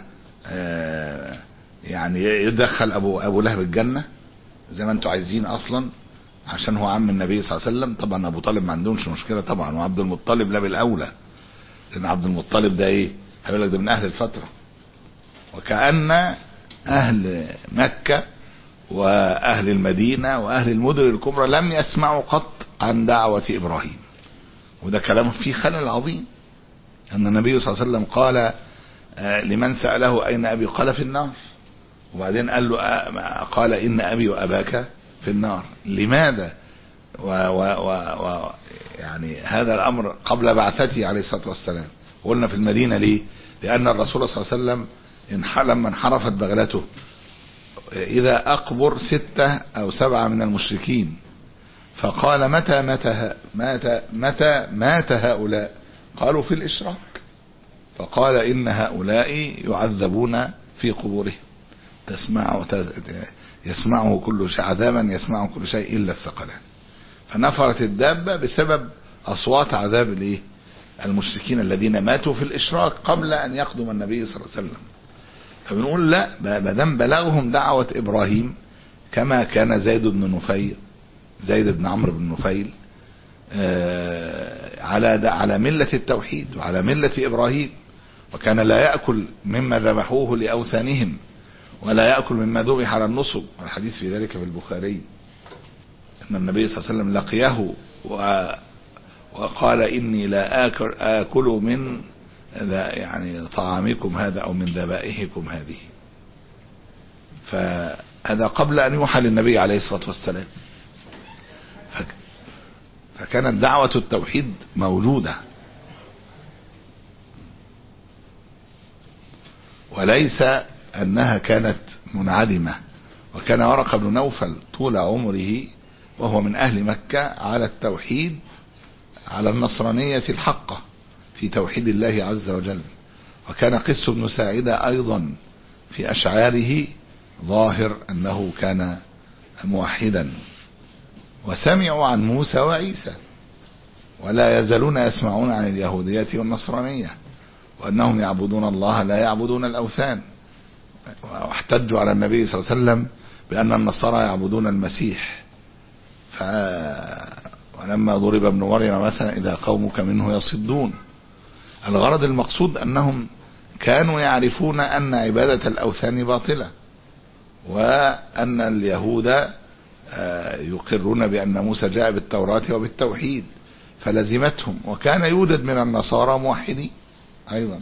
يعني يدخل ابو ابو لهب الجنة زي ما انتوا عايزين اصلا عشان هو عم النبي صلى الله عليه وسلم. طبعا ابو طالب ما عندهمش مشكلة طبعا، وعبد المطلب لا بالاولى، لان عبد المطلب ده ايه، هيقول لك ده من اهل الفترة. وكأن اهل مكة واهل المدينة واهل المدن الكبرى لم يسمعوا قط عن دعوة ابراهيم، وده كلام فيه خلل عظيم. ان النبي صلى الله عليه وسلم قال لمن سأله اين ابي قال في النار، وبعدين قال له قال ان ابي واباك في النار. لماذا؟ و و و و يعني هذا الامر قبل بعثته عليه الصلاة والسلام. قلنا في المدينة ليه؟ لان الرسول صلى الله عليه وسلم لما انحرفت بغلته اذا اقبر ستة او سبعة من المشركين، فقال متى متى متى متى مات هؤلاء؟ قالوا في الاشراك. فقال ان هؤلاء يعذبون في قبورهم، تسمع يسمعه كل شيء، عذابا يسمعه كل شيء الا الثقلان. فنفرت الدابة بسبب اصوات عذاب الايه المشركين الذين ماتوا في الاشراك قبل ان يقدم النبي صلى الله عليه وسلم. فبنقول لا، ما دام بلغهم دعوة ابراهيم كما كان زيد بن نفيل زيد بن عمرو بن نفيل على على ملة التوحيد وعلى ملة ابراهيم، وكان لا يأكل مما ذبحوه لأوثانهم ولا يأكل مما ذبح على النصب، والحديث في ذلك في البخاري ان النبي صلى الله عليه وسلم لقيه وقال اني لا آكل, آكل من يعني طعامكم هذا او من ذبائحكم هذه. فهذا قبل ان يوحى للنبي عليه الصلاة والسلام. فكانت دعوة التوحيد موجودة، وليس انها كانت منعدمة. وكان ورقة بن نوفل طول عمره وهو من اهل مكة على التوحيد، على النصرانية الحقة في توحيد الله عز وجل. وكان قس بن ساعدة ايضا في اشعاره ظاهر انه كان موحدا. وسمعوا عن موسى وعيسى، ولا يزالون يسمعون عن اليهودية والنصرانية، وانهم يعبدون الله لا يعبدون الاوثان. واحتجوا على النبي صلى الله عليه وسلم بان النصارى يعبدون المسيح. ف ولما ضرب ابن مريم مثلا اذا قومك منه يصدون. الغرض المقصود انهم كانوا يعرفون ان عبادة الاوثان باطلة، وان اليهود يقرون بان موسى جاء بالتوراة وبالتوحيد، فلزمتهم. وكان يوجد من النصارى موحدين ايضا.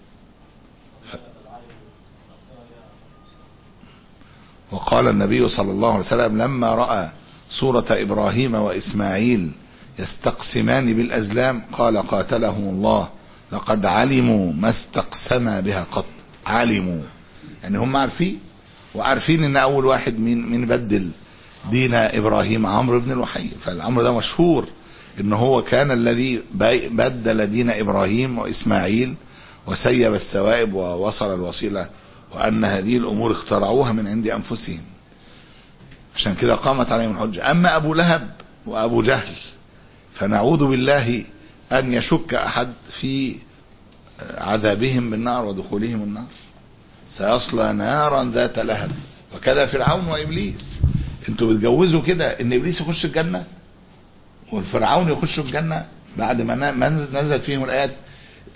وقال النبي صلى الله عليه وسلم لما رأى سورة ابراهيم واسماعيل يستقسمان بالازلام قال قاتلهم الله لقد علموا ما استقسما بها قط. علموا يعني هم عارفين، وعارفين ان اول واحد من من بدل دين ابراهيم عمرو بن لحي. فالامر ده مشهور ان هو كان الذي بدل دين ابراهيم واسماعيل وسيب السوائب ووصل الوصيلة، وان هذه الامور اخترعوها من عند انفسهم. عشان كده قامت عليهم الحجة. اما ابو لهب وابو جهل فنعوذ بالله ان يشك احد في عذابهم بالنار ودخولهم النار. سيصلى نارا ذات لهب. وكذا فرعون وابليس. انتوا بتجوزوا كده ان ابليس يخش الجنة والفرعون يخش الجنة بعد ما نزلت فيهم الايات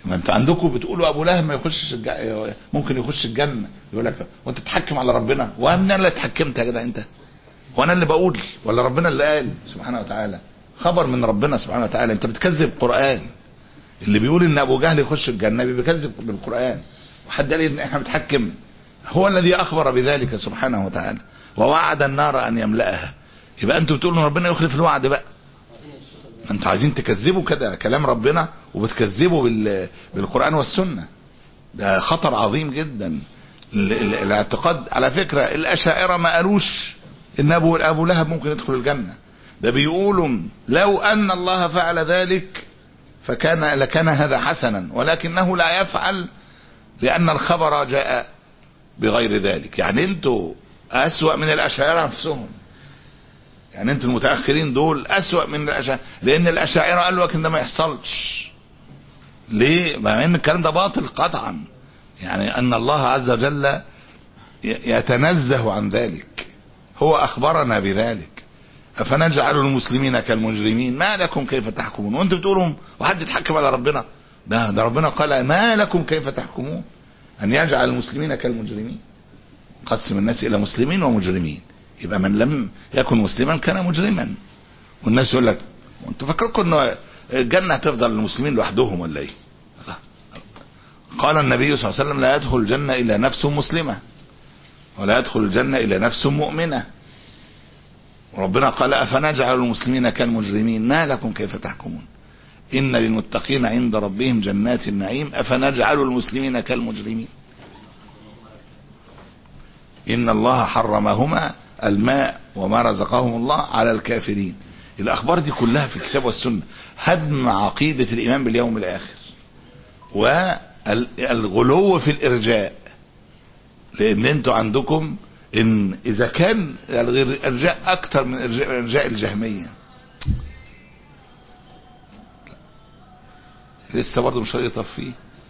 ما انتوا عندكم بتقولوا ابو لهب ما يخشش الج... ممكن يخش الجنه، يقول لك وانت تتحكم على ربنا، وانا اللي اتحكمت يا جدع انت؟ وانا اللي بقول ولا ربنا اللي قال سبحانه وتعالى؟ خبر من ربنا سبحانه وتعالى. انت بتكذب قرآن. اللي بيقول ان ابو جهل يخش الجنه بيكذب بالقرآن، وحد قال ان احنا بنتحكم؟ هو الذي اخبر بذلك سبحانه وتعالى، ووعد النار ان يملأها. يبقى انتوا بتقولوا ان ربنا يخلف الوعد بقى. انتوا عايزين تكذبوا كده كلام ربنا وبتكذبوا بال... بالقرآن والسنة. ده خطر عظيم جدا. ال... ال... الاعتقاد على فكرة الاشاعرة ما قالوش ان ابو ابو لهب ممكن يدخل الجنة، ده بيقولوا لو ان الله فعل ذلك فكان لكان هذا حسنا، ولكنه لا يفعل لان الخبر جاء بغير ذلك. يعني انتوا اسوأ من الاشاعرة نفسهم، يعني انتوا المتأخرين دول اسوأ من الاشاعرة، لان الاشاعرة قالوا لكن ده ما يحصلش. ليه؟ مع ان الكلام ده باطل قطعا، يعني ان الله عز وجل يتنزه عن ذلك، هو اخبرنا بذلك. افنجعل المسلمين كالمجرمين ما لكم كيف تحكمون، وانتم بتقولوا وحد يتحكم على ربنا؟ ده, ده ربنا قال ما لكم كيف تحكمون، ان يجعل المسلمين كالمجرمين، قسم الناس الى مسلمين ومجرمين. يبقى من لم يكن مسلما كان مجرما. والناس يقول لك وانتوا فاكركم ان الجنه هتفضل للمسلمين لوحدهم ولا ايه؟ قال النبي صلى الله عليه وسلم لا يدخل الجنه الا نفس مسلمه، ولا يدخل الجنه الا نفس مؤمنه. وربنا قال افنجعل المسلمين كالمجرمين ما لكم كيف تحكمون ان للمتقين عند ربهم جنات النعيم افنجعل المسلمين كالمجرمين ان الله حرمهما الماء وما رزقهم الله على الكافرين. الاخبار دي كلها في الكتاب والسنه، هدم عقيده الايمان باليوم الاخر والغلو في الارجاء. لان انتوا عندكم ان اذا كان الارجاء اكتر من ارجاء الجهميه، لسه برضه مش راضي يطفيه.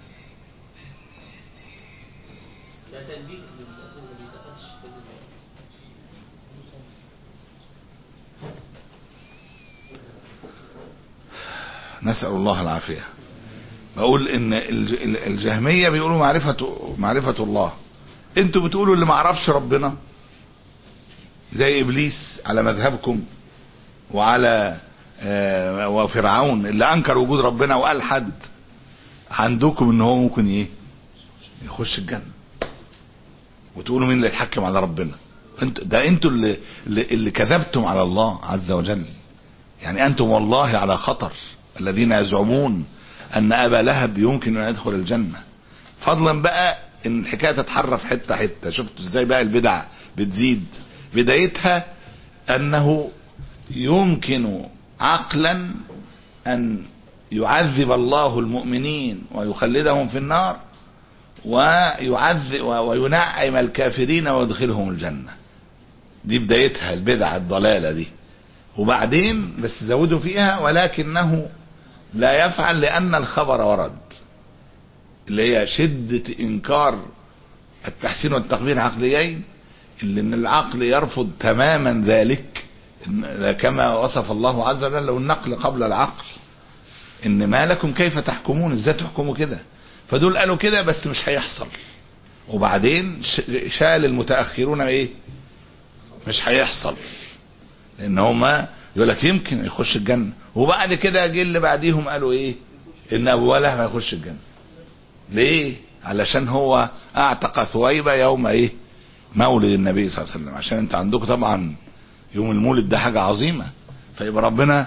نسأل الله العافية. بقول ان الجهمية بيقولوا معرفة معرفة الله، انتوا بتقولوا اللي ما عرفش ربنا زي ابليس على مذهبكم، وعلى آه وفرعون اللي انكر وجود ربنا وقال حد عندكم ان هو ممكن ايه يخش الجنة، وتقولوا مين اللي يتحكم على ربنا؟ انتوا ده انتوا اللي, اللي كذبتم على الله عز وجل. يعني انتم والله على خطر الذين يزعمون ان ابا لهب يمكن ان يدخل الجنة، فضلا بقى ان الحكاية تتحرف حتة حتة. شفتوا ازاي بقى البدع بتزيد؟ بدايتها انه يمكن عقلا ان يعذب الله المؤمنين ويخلدهم في النار، ويعذب وينعم الكافرين ويدخلهم الجنة. دي بدايتها البدع الضلالة دي. وبعدين بس زودوا فيها ولكنه لا يفعل لأن الخبر ورد، اللي هي شدة إنكار التحسين والتقبيح عقليين، اللي ان العقل يرفض تماما ذلك كما وصف الله عز وجل، والنقل قبل العقل. ان ما لكم كيف تحكمون، ازاي تحكموا كده؟ فدول قالوا كده بس مش هيحصل. وبعدين شال المتأخرون ايه؟ مش هيحصل، لان هما يقول لك يمكن يخش الجنة. وبعد كده جه اللي بعديهم قالوا ايه؟ ان ابو لهب هيخش الجنة. ليه؟ علشان هو اعتق ثويبة يوم ايه؟ مولد النبي صلى الله عليه وسلم. عشان انت عندكم طبعا يوم المولد ده حاجة عظيمة، فيبقى ربنا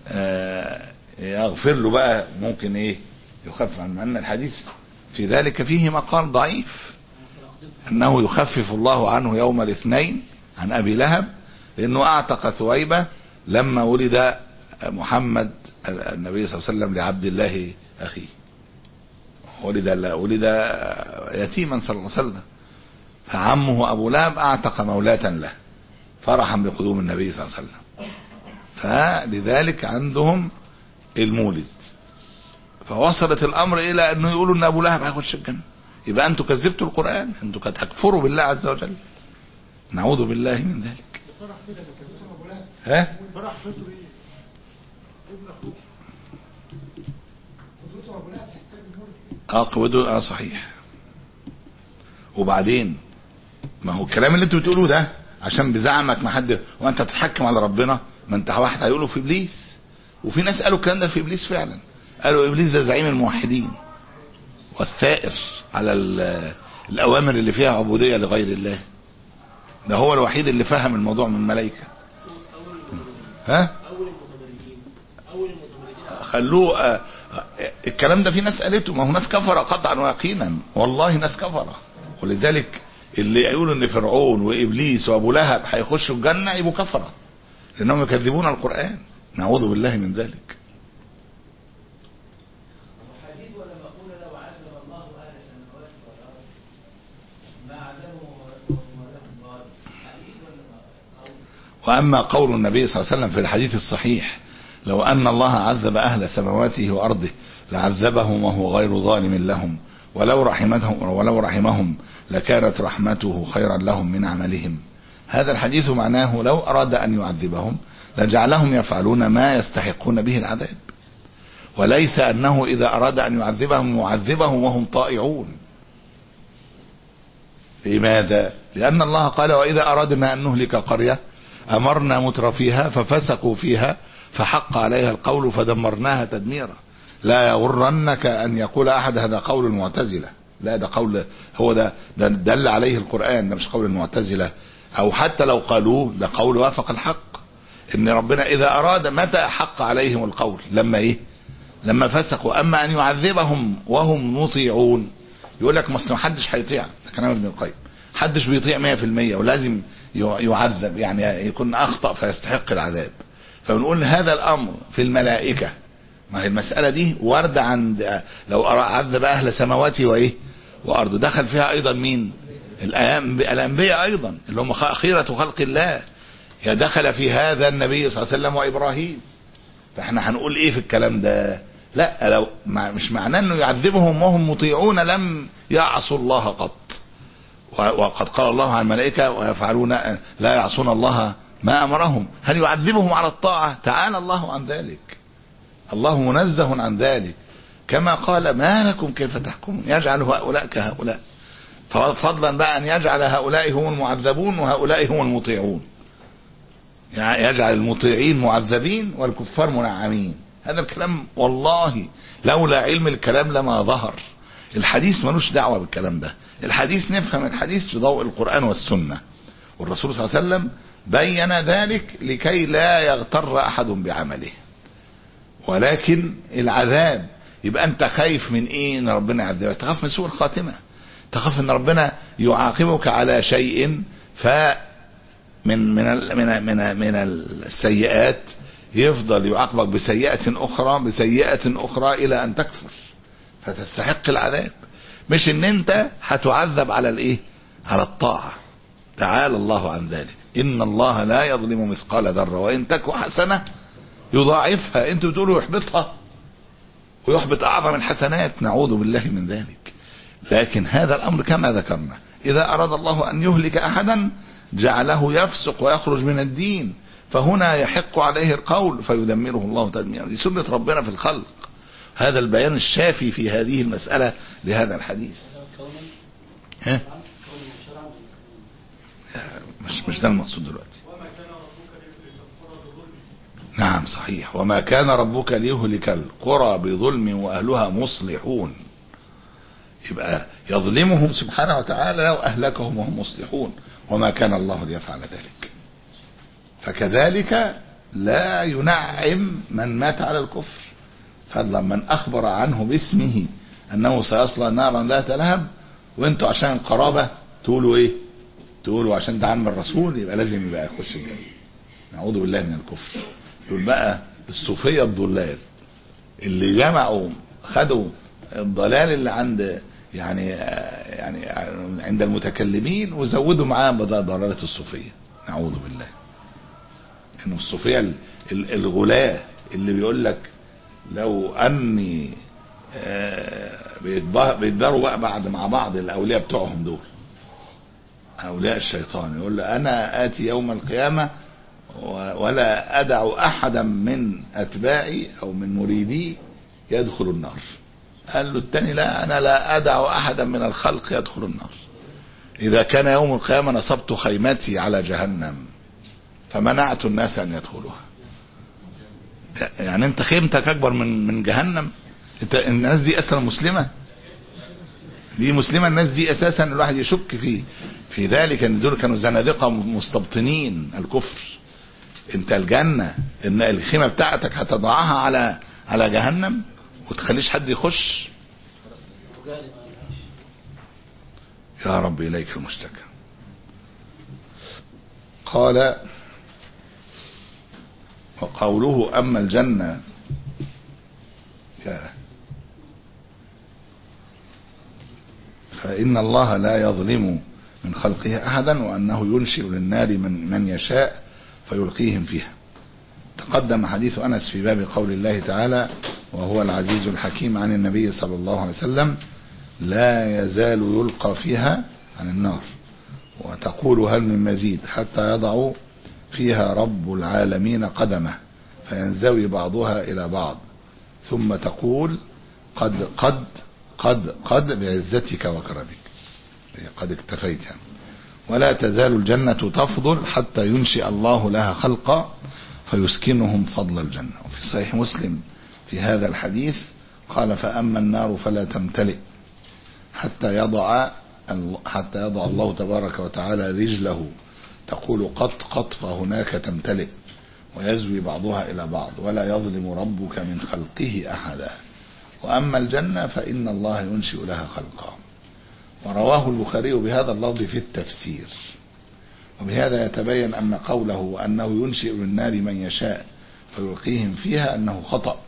يغفر له بقى، ممكن ايه يخفف عنه. ان الحديث في ذلك فيه مقال ضعيف، انه يخفف الله عنه يوم الاثنين عن ابي لهب، لانه اعتق ثويبة لما ولد محمد النبي صلى الله عليه وسلم لعبد الله اخيه، ولد ولد يتيما صلى الله عليه وسلم، فعمه ابو لهب اعتق مولاة له فرحا بقدوم النبي صلى الله عليه وسلم. فلذلك عندهم المولد، فوصلت الامر الى انه يقولوا ان ابو لهب هيخش الجنة. يبقى انتوا كذبتوا القرآن، انتوا كنتوا هتكفروا بالله عز وجل، نعوذ بالله من ذلك. ها فرح فطر ايه؟ ابن اخوه. قدوته ابو لهب تحتاج المولد. اه قوته اه صحيح. وبعدين ما هو الكلام اللي انتوا بتقولوه ده عشان بزعمك ما حد وانت تتحكم على ربنا، ما انت واحد هيقوله في ابليس، وفي ناس قالوا الكلام ده في ابليس فعلا، قالوا ابليس ده زعيم الموحدين والثائر على الاوامر اللي فيها عبودية لغير الله، ده هو الوحيد اللي فهم الموضوع من الملائكة. ها خلوه آه الكلام ده في ناس قالته، ما هو ناس كفر قطعا ويقينا، والله ناس كفر. ولذلك اللي يقولوا ان فرعون وابليس وابو لهب هيخشوا الجنه يبقوا كفره، لانهم يكذبون القران، نعوذ بالله من ذلك. واما قول النبي صلى الله عليه وسلم في الحديث الصحيح لو ان الله عذب اهل سماواته وارضه لعذبهم وهو غير ظالم لهم ولو رحمتهم ولو رحمهم لكانت رحمته خيرا لهم من عملهم، هذا الحديث معناه لو اراد ان يعذبهم لجعلهم يفعلون ما يستحقون به العذاب، وليس انه اذا اراد ان يعذبهم يعذبهم وهم طائعون. لماذا؟ لان الله قال واذا اردنا ان نهلك قرية امرنا مترفيها ففسقوا فيها فحق عليها القول فدمرناها تدميرا. لا يغرنك ان يقول احد هذا قول المعتزلة، لا ده قول هو ده, ده دل عليه القرآن، ده مش قول المعتزلة، او حتى لو قالوه ده قول وافق الحق، ان ربنا اذا اراد متى حق عليهم القول؟ لما ايه؟ لما فسقوا. اما ان يعذبهم وهم مطيعون، يقول لك ما حدش هيطيع، ده كلام ابن القيم، حدش بيطيع مية في المية ولازم يعذب، يعني يكون اخطأ فيستحق العذاب. فبنقول هذا الامر في الملائكة، ما هي المسألة دي واردة عند لو عذب اهل سماواته وايه وارضه، دخل فيها ايضا مين؟ الانبياء ايضا اللي هم خيرة خلق الله، يا دخل في هذا النبي صلى الله عليه وسلم وابراهيم. فاحنا هنقول ايه في الكلام ده؟ لا لو مش معناه انه يعذبهم وهم مطيعون لم يعصوا الله قط، وقد قال الله عن الملائكة ويفعلون لا يعصون الله ما امرهم. هل يعذبهم على الطاعة؟ تعالى الله عن ذلك، الله منزه عن ذلك، كما قال ما لكم كيف تحكمون يجعل هؤلاء كهؤلاء، فضلا بقى ان يجعل هؤلاء هم المعذبون وهؤلاء هم المطيعون، يعني يجعل المطيعين معذبين والكفار منعمين. هذا الكلام والله لولا علم الكلام لما ظهر. الحديث ملوش دعوة بالكلام ده، الحديث نفهم الحديث في ضوء القرآن والسنة، والرسول صلى الله عليه وسلم بين ذلك لكي لا يغتر احد بعمله. ولكن العذاب يبقى انت خايف من ايه؟ ان ربنا يعذبك، تخاف من سوء الخاتمة، تخاف ان ربنا يعاقبك على شيء ف من من من من من السيئات يفضل يعاقبك بسيئة اخرى بسيئة اخرى الى ان تكفر فتستحق العذاب، مش ان انت هتعذب على الايه؟ على الطاعة. تعالى الله عن ذلك، ان الله لا يظلم مثقال ذرة وان تك حسنة يضاعفها. انتوا بتقولوا يحبطها ويحبط اعظم الحسنات، نعوذ بالله من ذلك. لكن هذا الامر كما ذكرنا اذا اراد الله ان يهلك احدا جعله يفسق ويخرج من الدين، فهنا يحق عليه القول فيدمره الله تدميرا. دي سنة ربنا في الخلق، هذا البيان الشافي في هذه المسألة لهذا الحديث. ها؟ مش مش ده المقصود دلوقتي. نعم صحيح، وما كان ربك ليهلك القرى بظلم واهلها مصلحون، يبقى يظلمهم سبحانه وتعالى لو اهلكهم وهم مصلحون، وما كان الله ليفعل ذلك. فكذلك لا ينعم من مات على الكفر، فضلا من اخبر عنه باسمه انه سيصلى نارا ذات لهب، وانتوا عشان القرابة تقولوا ايه؟ تقولوا عشان ده عم الرسول يبقى لازم يبقى يخش الجنة. نعوذ بالله من الكفر. دول بقى الصوفية الضلال اللي جمعوا خدوا الضلال اللي عند يعني يعني عند المتكلمين وزودوا معاه ضلالة الصوفية، نعوذ بالله. انه يعني الصوفية الغلاة اللي بيقول لك لو اني بيتباروا بقى بعد مع بعض الاولياء بتوعهم دول اولياء الشيطان، يقول له انا اتي يوم القيامة ولا ادع احدا من اتباعي او من مريدي يدخل النار، قال له الثاني لا، أنا لا أدع أحدا من الخلق يدخل النار، إذا كان يوم القيامة نصبت خيمتي على جهنم فمنعت الناس أن يدخلوها. يعني أنت خيمتك أكبر من من جهنم؟ انت الناس دي أصلا مسلمة؟ دي مسلمة الناس دي أساسا؟ الواحد يشك في في ذلك، أن دول كانوا زنادقة مستبطنين الكفر. أنت الجنة إن الخيمة بتاعتك هتضعها على على جهنم وتخليش حد يخش؟ يا رب إليك المشتكى. قال وقوله أما الجنة فإن الله لا يظلم من خلقه أحدا، وأنه ينشئ للنار من, من يشاء فيلقيهم فيها. تقدم حديث أنس في باب قول الله تعالى وهو العزيز الحكيم عن النبي صلى الله عليه وسلم لا يزال يلقى فيها عن النار وتقول هل من مزيد حتى يضع فيها رب العالمين قدمه فينزوي بعضها إلى بعض ثم تقول قد قد قد قد بعزتك وكرمك، قد اكتفيت يعني. ولا تزال الجنة تفضل حتى ينشئ الله لها خلقا فيسكنهم فضل الجنة. وفي صحيح مسلم في هذا الحديث قال فأما النار فلا تمتلئ حتى يضع حتى يضع الله تبارك وتعالى رجله تقول قط قط فهناك تمتلئ ويزوي بعضها إلى بعض ولا يظلم ربك من خلقه أحدا. وأما الجنة فإن الله ينشئ لها خلقا. ورواه البخاري بهذا اللفظ في التفسير. وبهذا يتبين أن قوله وأنه ينشئ للنار من يشاء فيلقيهم فيها أنه خطأ،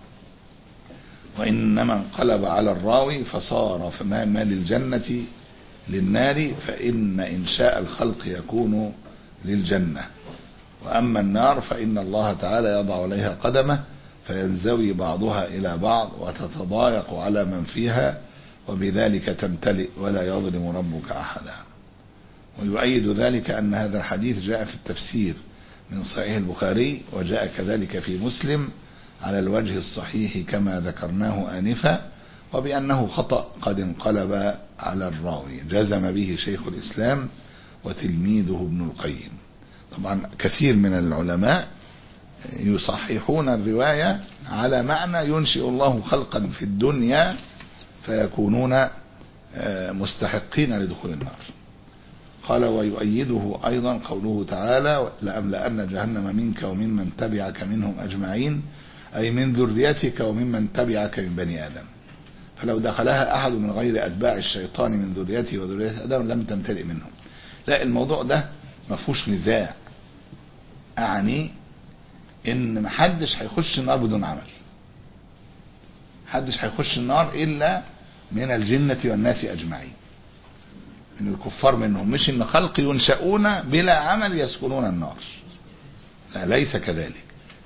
وإنما انقلب على الراوي فصار فما ما للجنة للنار، فإن إنشاء الخلق يكون للجنة. وأما النار فإن الله تعالى يضع عليها قدمه فينزوي بعضها إلى بعض وتتضايق على من فيها وبذلك تمتلئ ولا يظلم ربك أحدا. ويؤيد ذلك أن هذا الحديث جاء في التفسير من صحيح البخاري وجاء كذلك في مسلم على الوجه الصحيح كما ذكرناه آنفا، وبأنه خطأ قد انقلب على الراوي جزم به شيخ الإسلام وتلميذه ابن القيم. طبعا كثير من العلماء يصححون الرواية على معنى ينشئ الله خلقا في الدنيا فيكونون مستحقين لدخول النار. قال ويؤيده أيضا قوله تعالى لأملأن جهنم منك وممن تبعك منهم أجمعين، أي من ذريتك وممن تبعك من بني آدم، فلو دخلها أحد من غير أتباع الشيطان من ذريته وذرية آدم لم تمتلئ منهم. لا، الموضوع ده ما فيهوش نزاع، أعني إن محدش هيخش النار بدون عمل، محدش هيخش النار إلا من الجنة والناس أجمعين، من الكفار منهم، مش إن خلق ينشؤون بلا عمل يسكنون النار، لا ليس كذلك.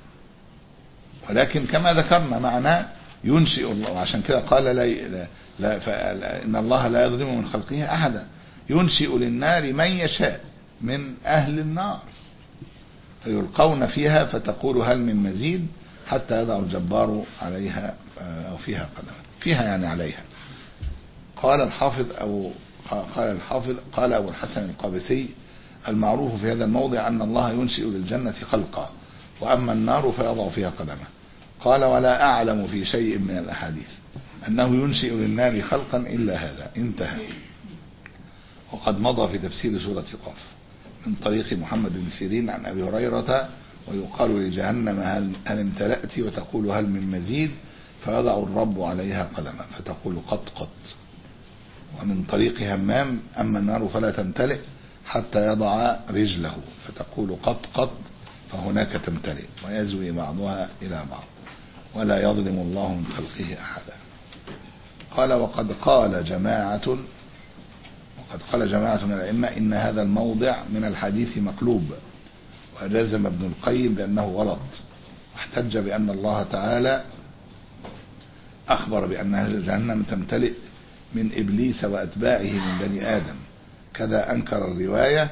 ولكن كما ذكرنا معنى ينشئ الله، وعشان كده قال لا, لا, لا إن الله لا يظلم من خلقه أحدا، ينشئ للنار من يشاء من أهل النار فيلقون فيها فتقول هل من مزيد حتى يضع الجبار عليها أو فيها قدما، فيها يعني عليها. قال الحافظ أو قال الحافظ قال أبو الحسن القابسي المعروف في هذا الموضع أن الله ينشئ للجنة خلقا وأما النار فيضع فيها قدمه. قال ولا أعلم في شيء من الأحاديث أنه ينشئ للنار خلقا إلا هذا، انتهى. وقد مضى في تفسير سورة قاف من طريق محمد بن سيرين عن أبي هريرة ويقال لجهنم هل, هل امتلأت وتقول هل من مزيد فيضع الرب عليها قدما فتقول قط قط. ومن طريق همام أما النار فلا تمتلئ حتى يضع رجله فتقول قط قط فهناك تمتلئ ويزوي بعضها إلى بعض ولا يظلم الله من خلقه أحدا. قال وقد قال جماعة وقد قال جماعة من الأئمة إن هذا الموضع من الحديث مقلوب، وجزم ابن القيم بأنه غلط، واحتج بأن الله تعالى أخبر بأن جهنم تمتلئ من إبليس وأتباعه من بني آدم، كذا أنكر الرواية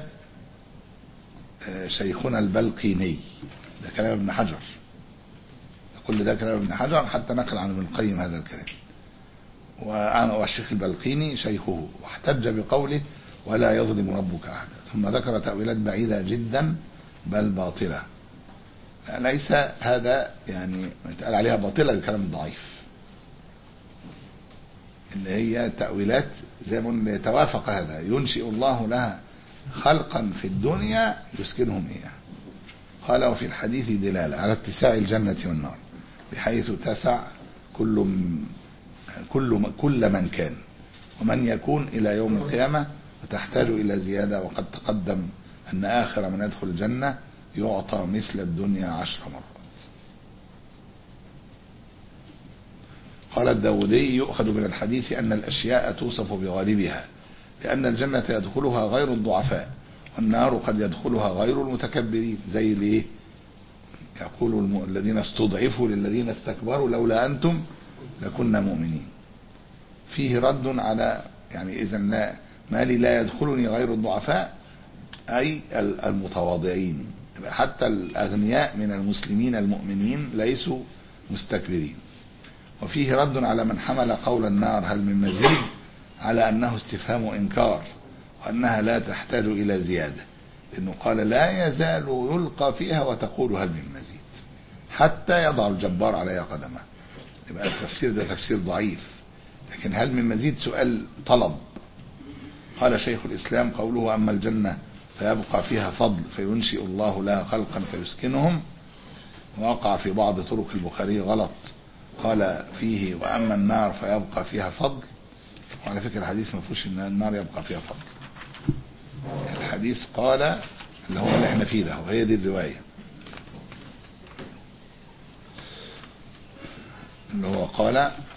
شيخنا البلقيني، ده كلام ابن حجر، كل ده كلام ابن حجر حتى نقل عن ابن القيم هذا الكلام. والشيخ البلقيني شيخه، واحتج بقوله ولا يظلم ربك أحدا، ثم ذكر تأويلات بعيدة جدا بل باطلة. ليس هذا يعني يتقال عليها باطلة الكلام الضعيف، اللي هي تأويلات زي ما يتوافق هذا، ينشئ الله لها خلقا في الدنيا يسكنهم إياه. قال وفي الحديث دلالة على اتساع الجنة والنار بحيث تسع كل كل كل من كان ومن يكون إلى يوم القيامة، وتحتاج إلى زيادة، وقد تقدم أن آخر من يدخل الجنة يعطى مثل الدنيا عشر مرات. قال الداودي يؤخذ من الحديث أن الأشياء توصف بغالبها، لأن الجنة يدخلها غير الضعفاء، والنار قد يدخلها غير المتكبرين. زي ليه يقول الذين استضعفوا للذين استكبروا لولا أنتم لكنا مؤمنين. فيه رد على يعني إذا لا ما لي لا يدخلني غير الضعفاء، أي المتواضعين، حتى الأغنياء من المسلمين المؤمنين ليسوا مستكبرين. وفيه رد على من حمل قول النار هل من مزيد على أنه استفهام إنكار، وأنها لا تحتاج إلى زيادة، لأنه قال لا يزال يلقى فيها وتقول هل من مزيد حتى يضع الجبار عليها قدمه. يبقى التفسير ده تفسير ضعيف، لكن هل من مزيد سؤال طلب. قال شيخ الإسلام قوله أما الجنة فيبقى فيها فضل فينشئ الله لها خلقا فيسكنهم، ووقع في بعض طرق البخاري غلط، قال فيه وأما النار فيبقى فيها فضل. وعلى فكرة الحديث ما فيهوش ان النار يبقى فيها فضل، الحديث قال اللي هو اللي احنا فيه ده، وهي دي الرواية اللي هو قال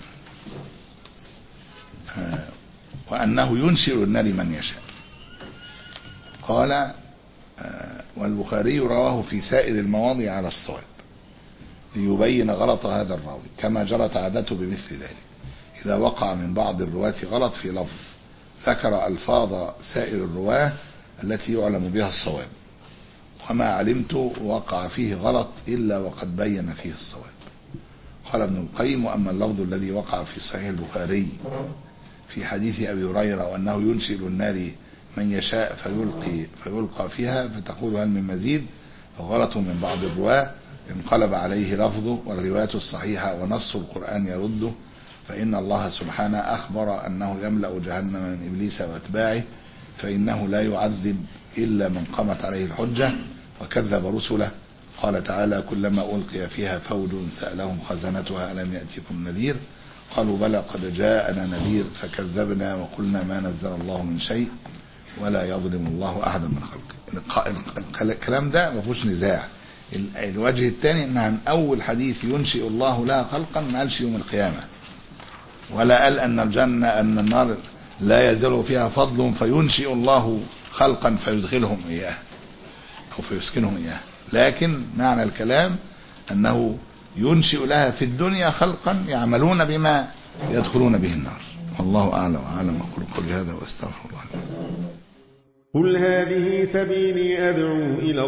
آه وأنه ينشئ النار من يشاء. قال آه والبخاري رواه في سائر المواضع على الصواب ليبين غلط هذا الراوي، كما جرت عادته بمثل ذلك إذا وقع من بعض الرواة غلط في لفظ ذكر ألفاظ سائر الرواه التي يعلم بها الصواب، وما علمت وقع فيه غلط إلا وقد بين فيه الصواب. قال ابن القيم وأما اللفظ الذي وقع في صحيح البخاري في حديث أبي هريرة وأنه ينشئ النار من يشاء فيلقي فيلقى فيها فتقول هل من مزيد، فغلط من بعض الرواه انقلب عليه لفظه والروايات الصحيحة ونص القرآن يرده، فإن الله سبحانه أخبر أنه يملأ جهنم من إبليس وأتباعه، فإنه لا يعذب إلا من قامت عليه الحجة وكذب رسله. قال تعالى كلما ألقي فيها فوج سألهم خزنتها ألم يأتكم نذير، قالوا بلى قد جاءنا نذير فكذبنا وقلنا ما نزل الله من شيء ولا يظلم الله أحدا من خلقه. الكلام ده ما فيهوش نزاع. الوجه الثاني ان عن اول حديث ينشئ الله لها خلقا ما قالش يوم القيامه، ولا قال ان الجنه ان النار لا يزال فيها فضل فينشئ الله خلقا فيدخلهم اياه او فيسكنهم اياه، لكن معنى الكلام انه ينشئ لها في الدنيا خلقا يعملون بما يدخلون به النار. والله اعلم واعلم. اقول قولي هذا واستغفر الله. قل هذه سبيلي أدعو إلى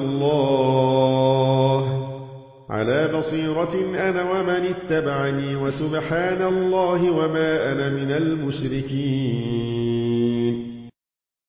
الله على بصيرة أنا ومن اتبعني، وسبحان الله وما أنا من المشركين.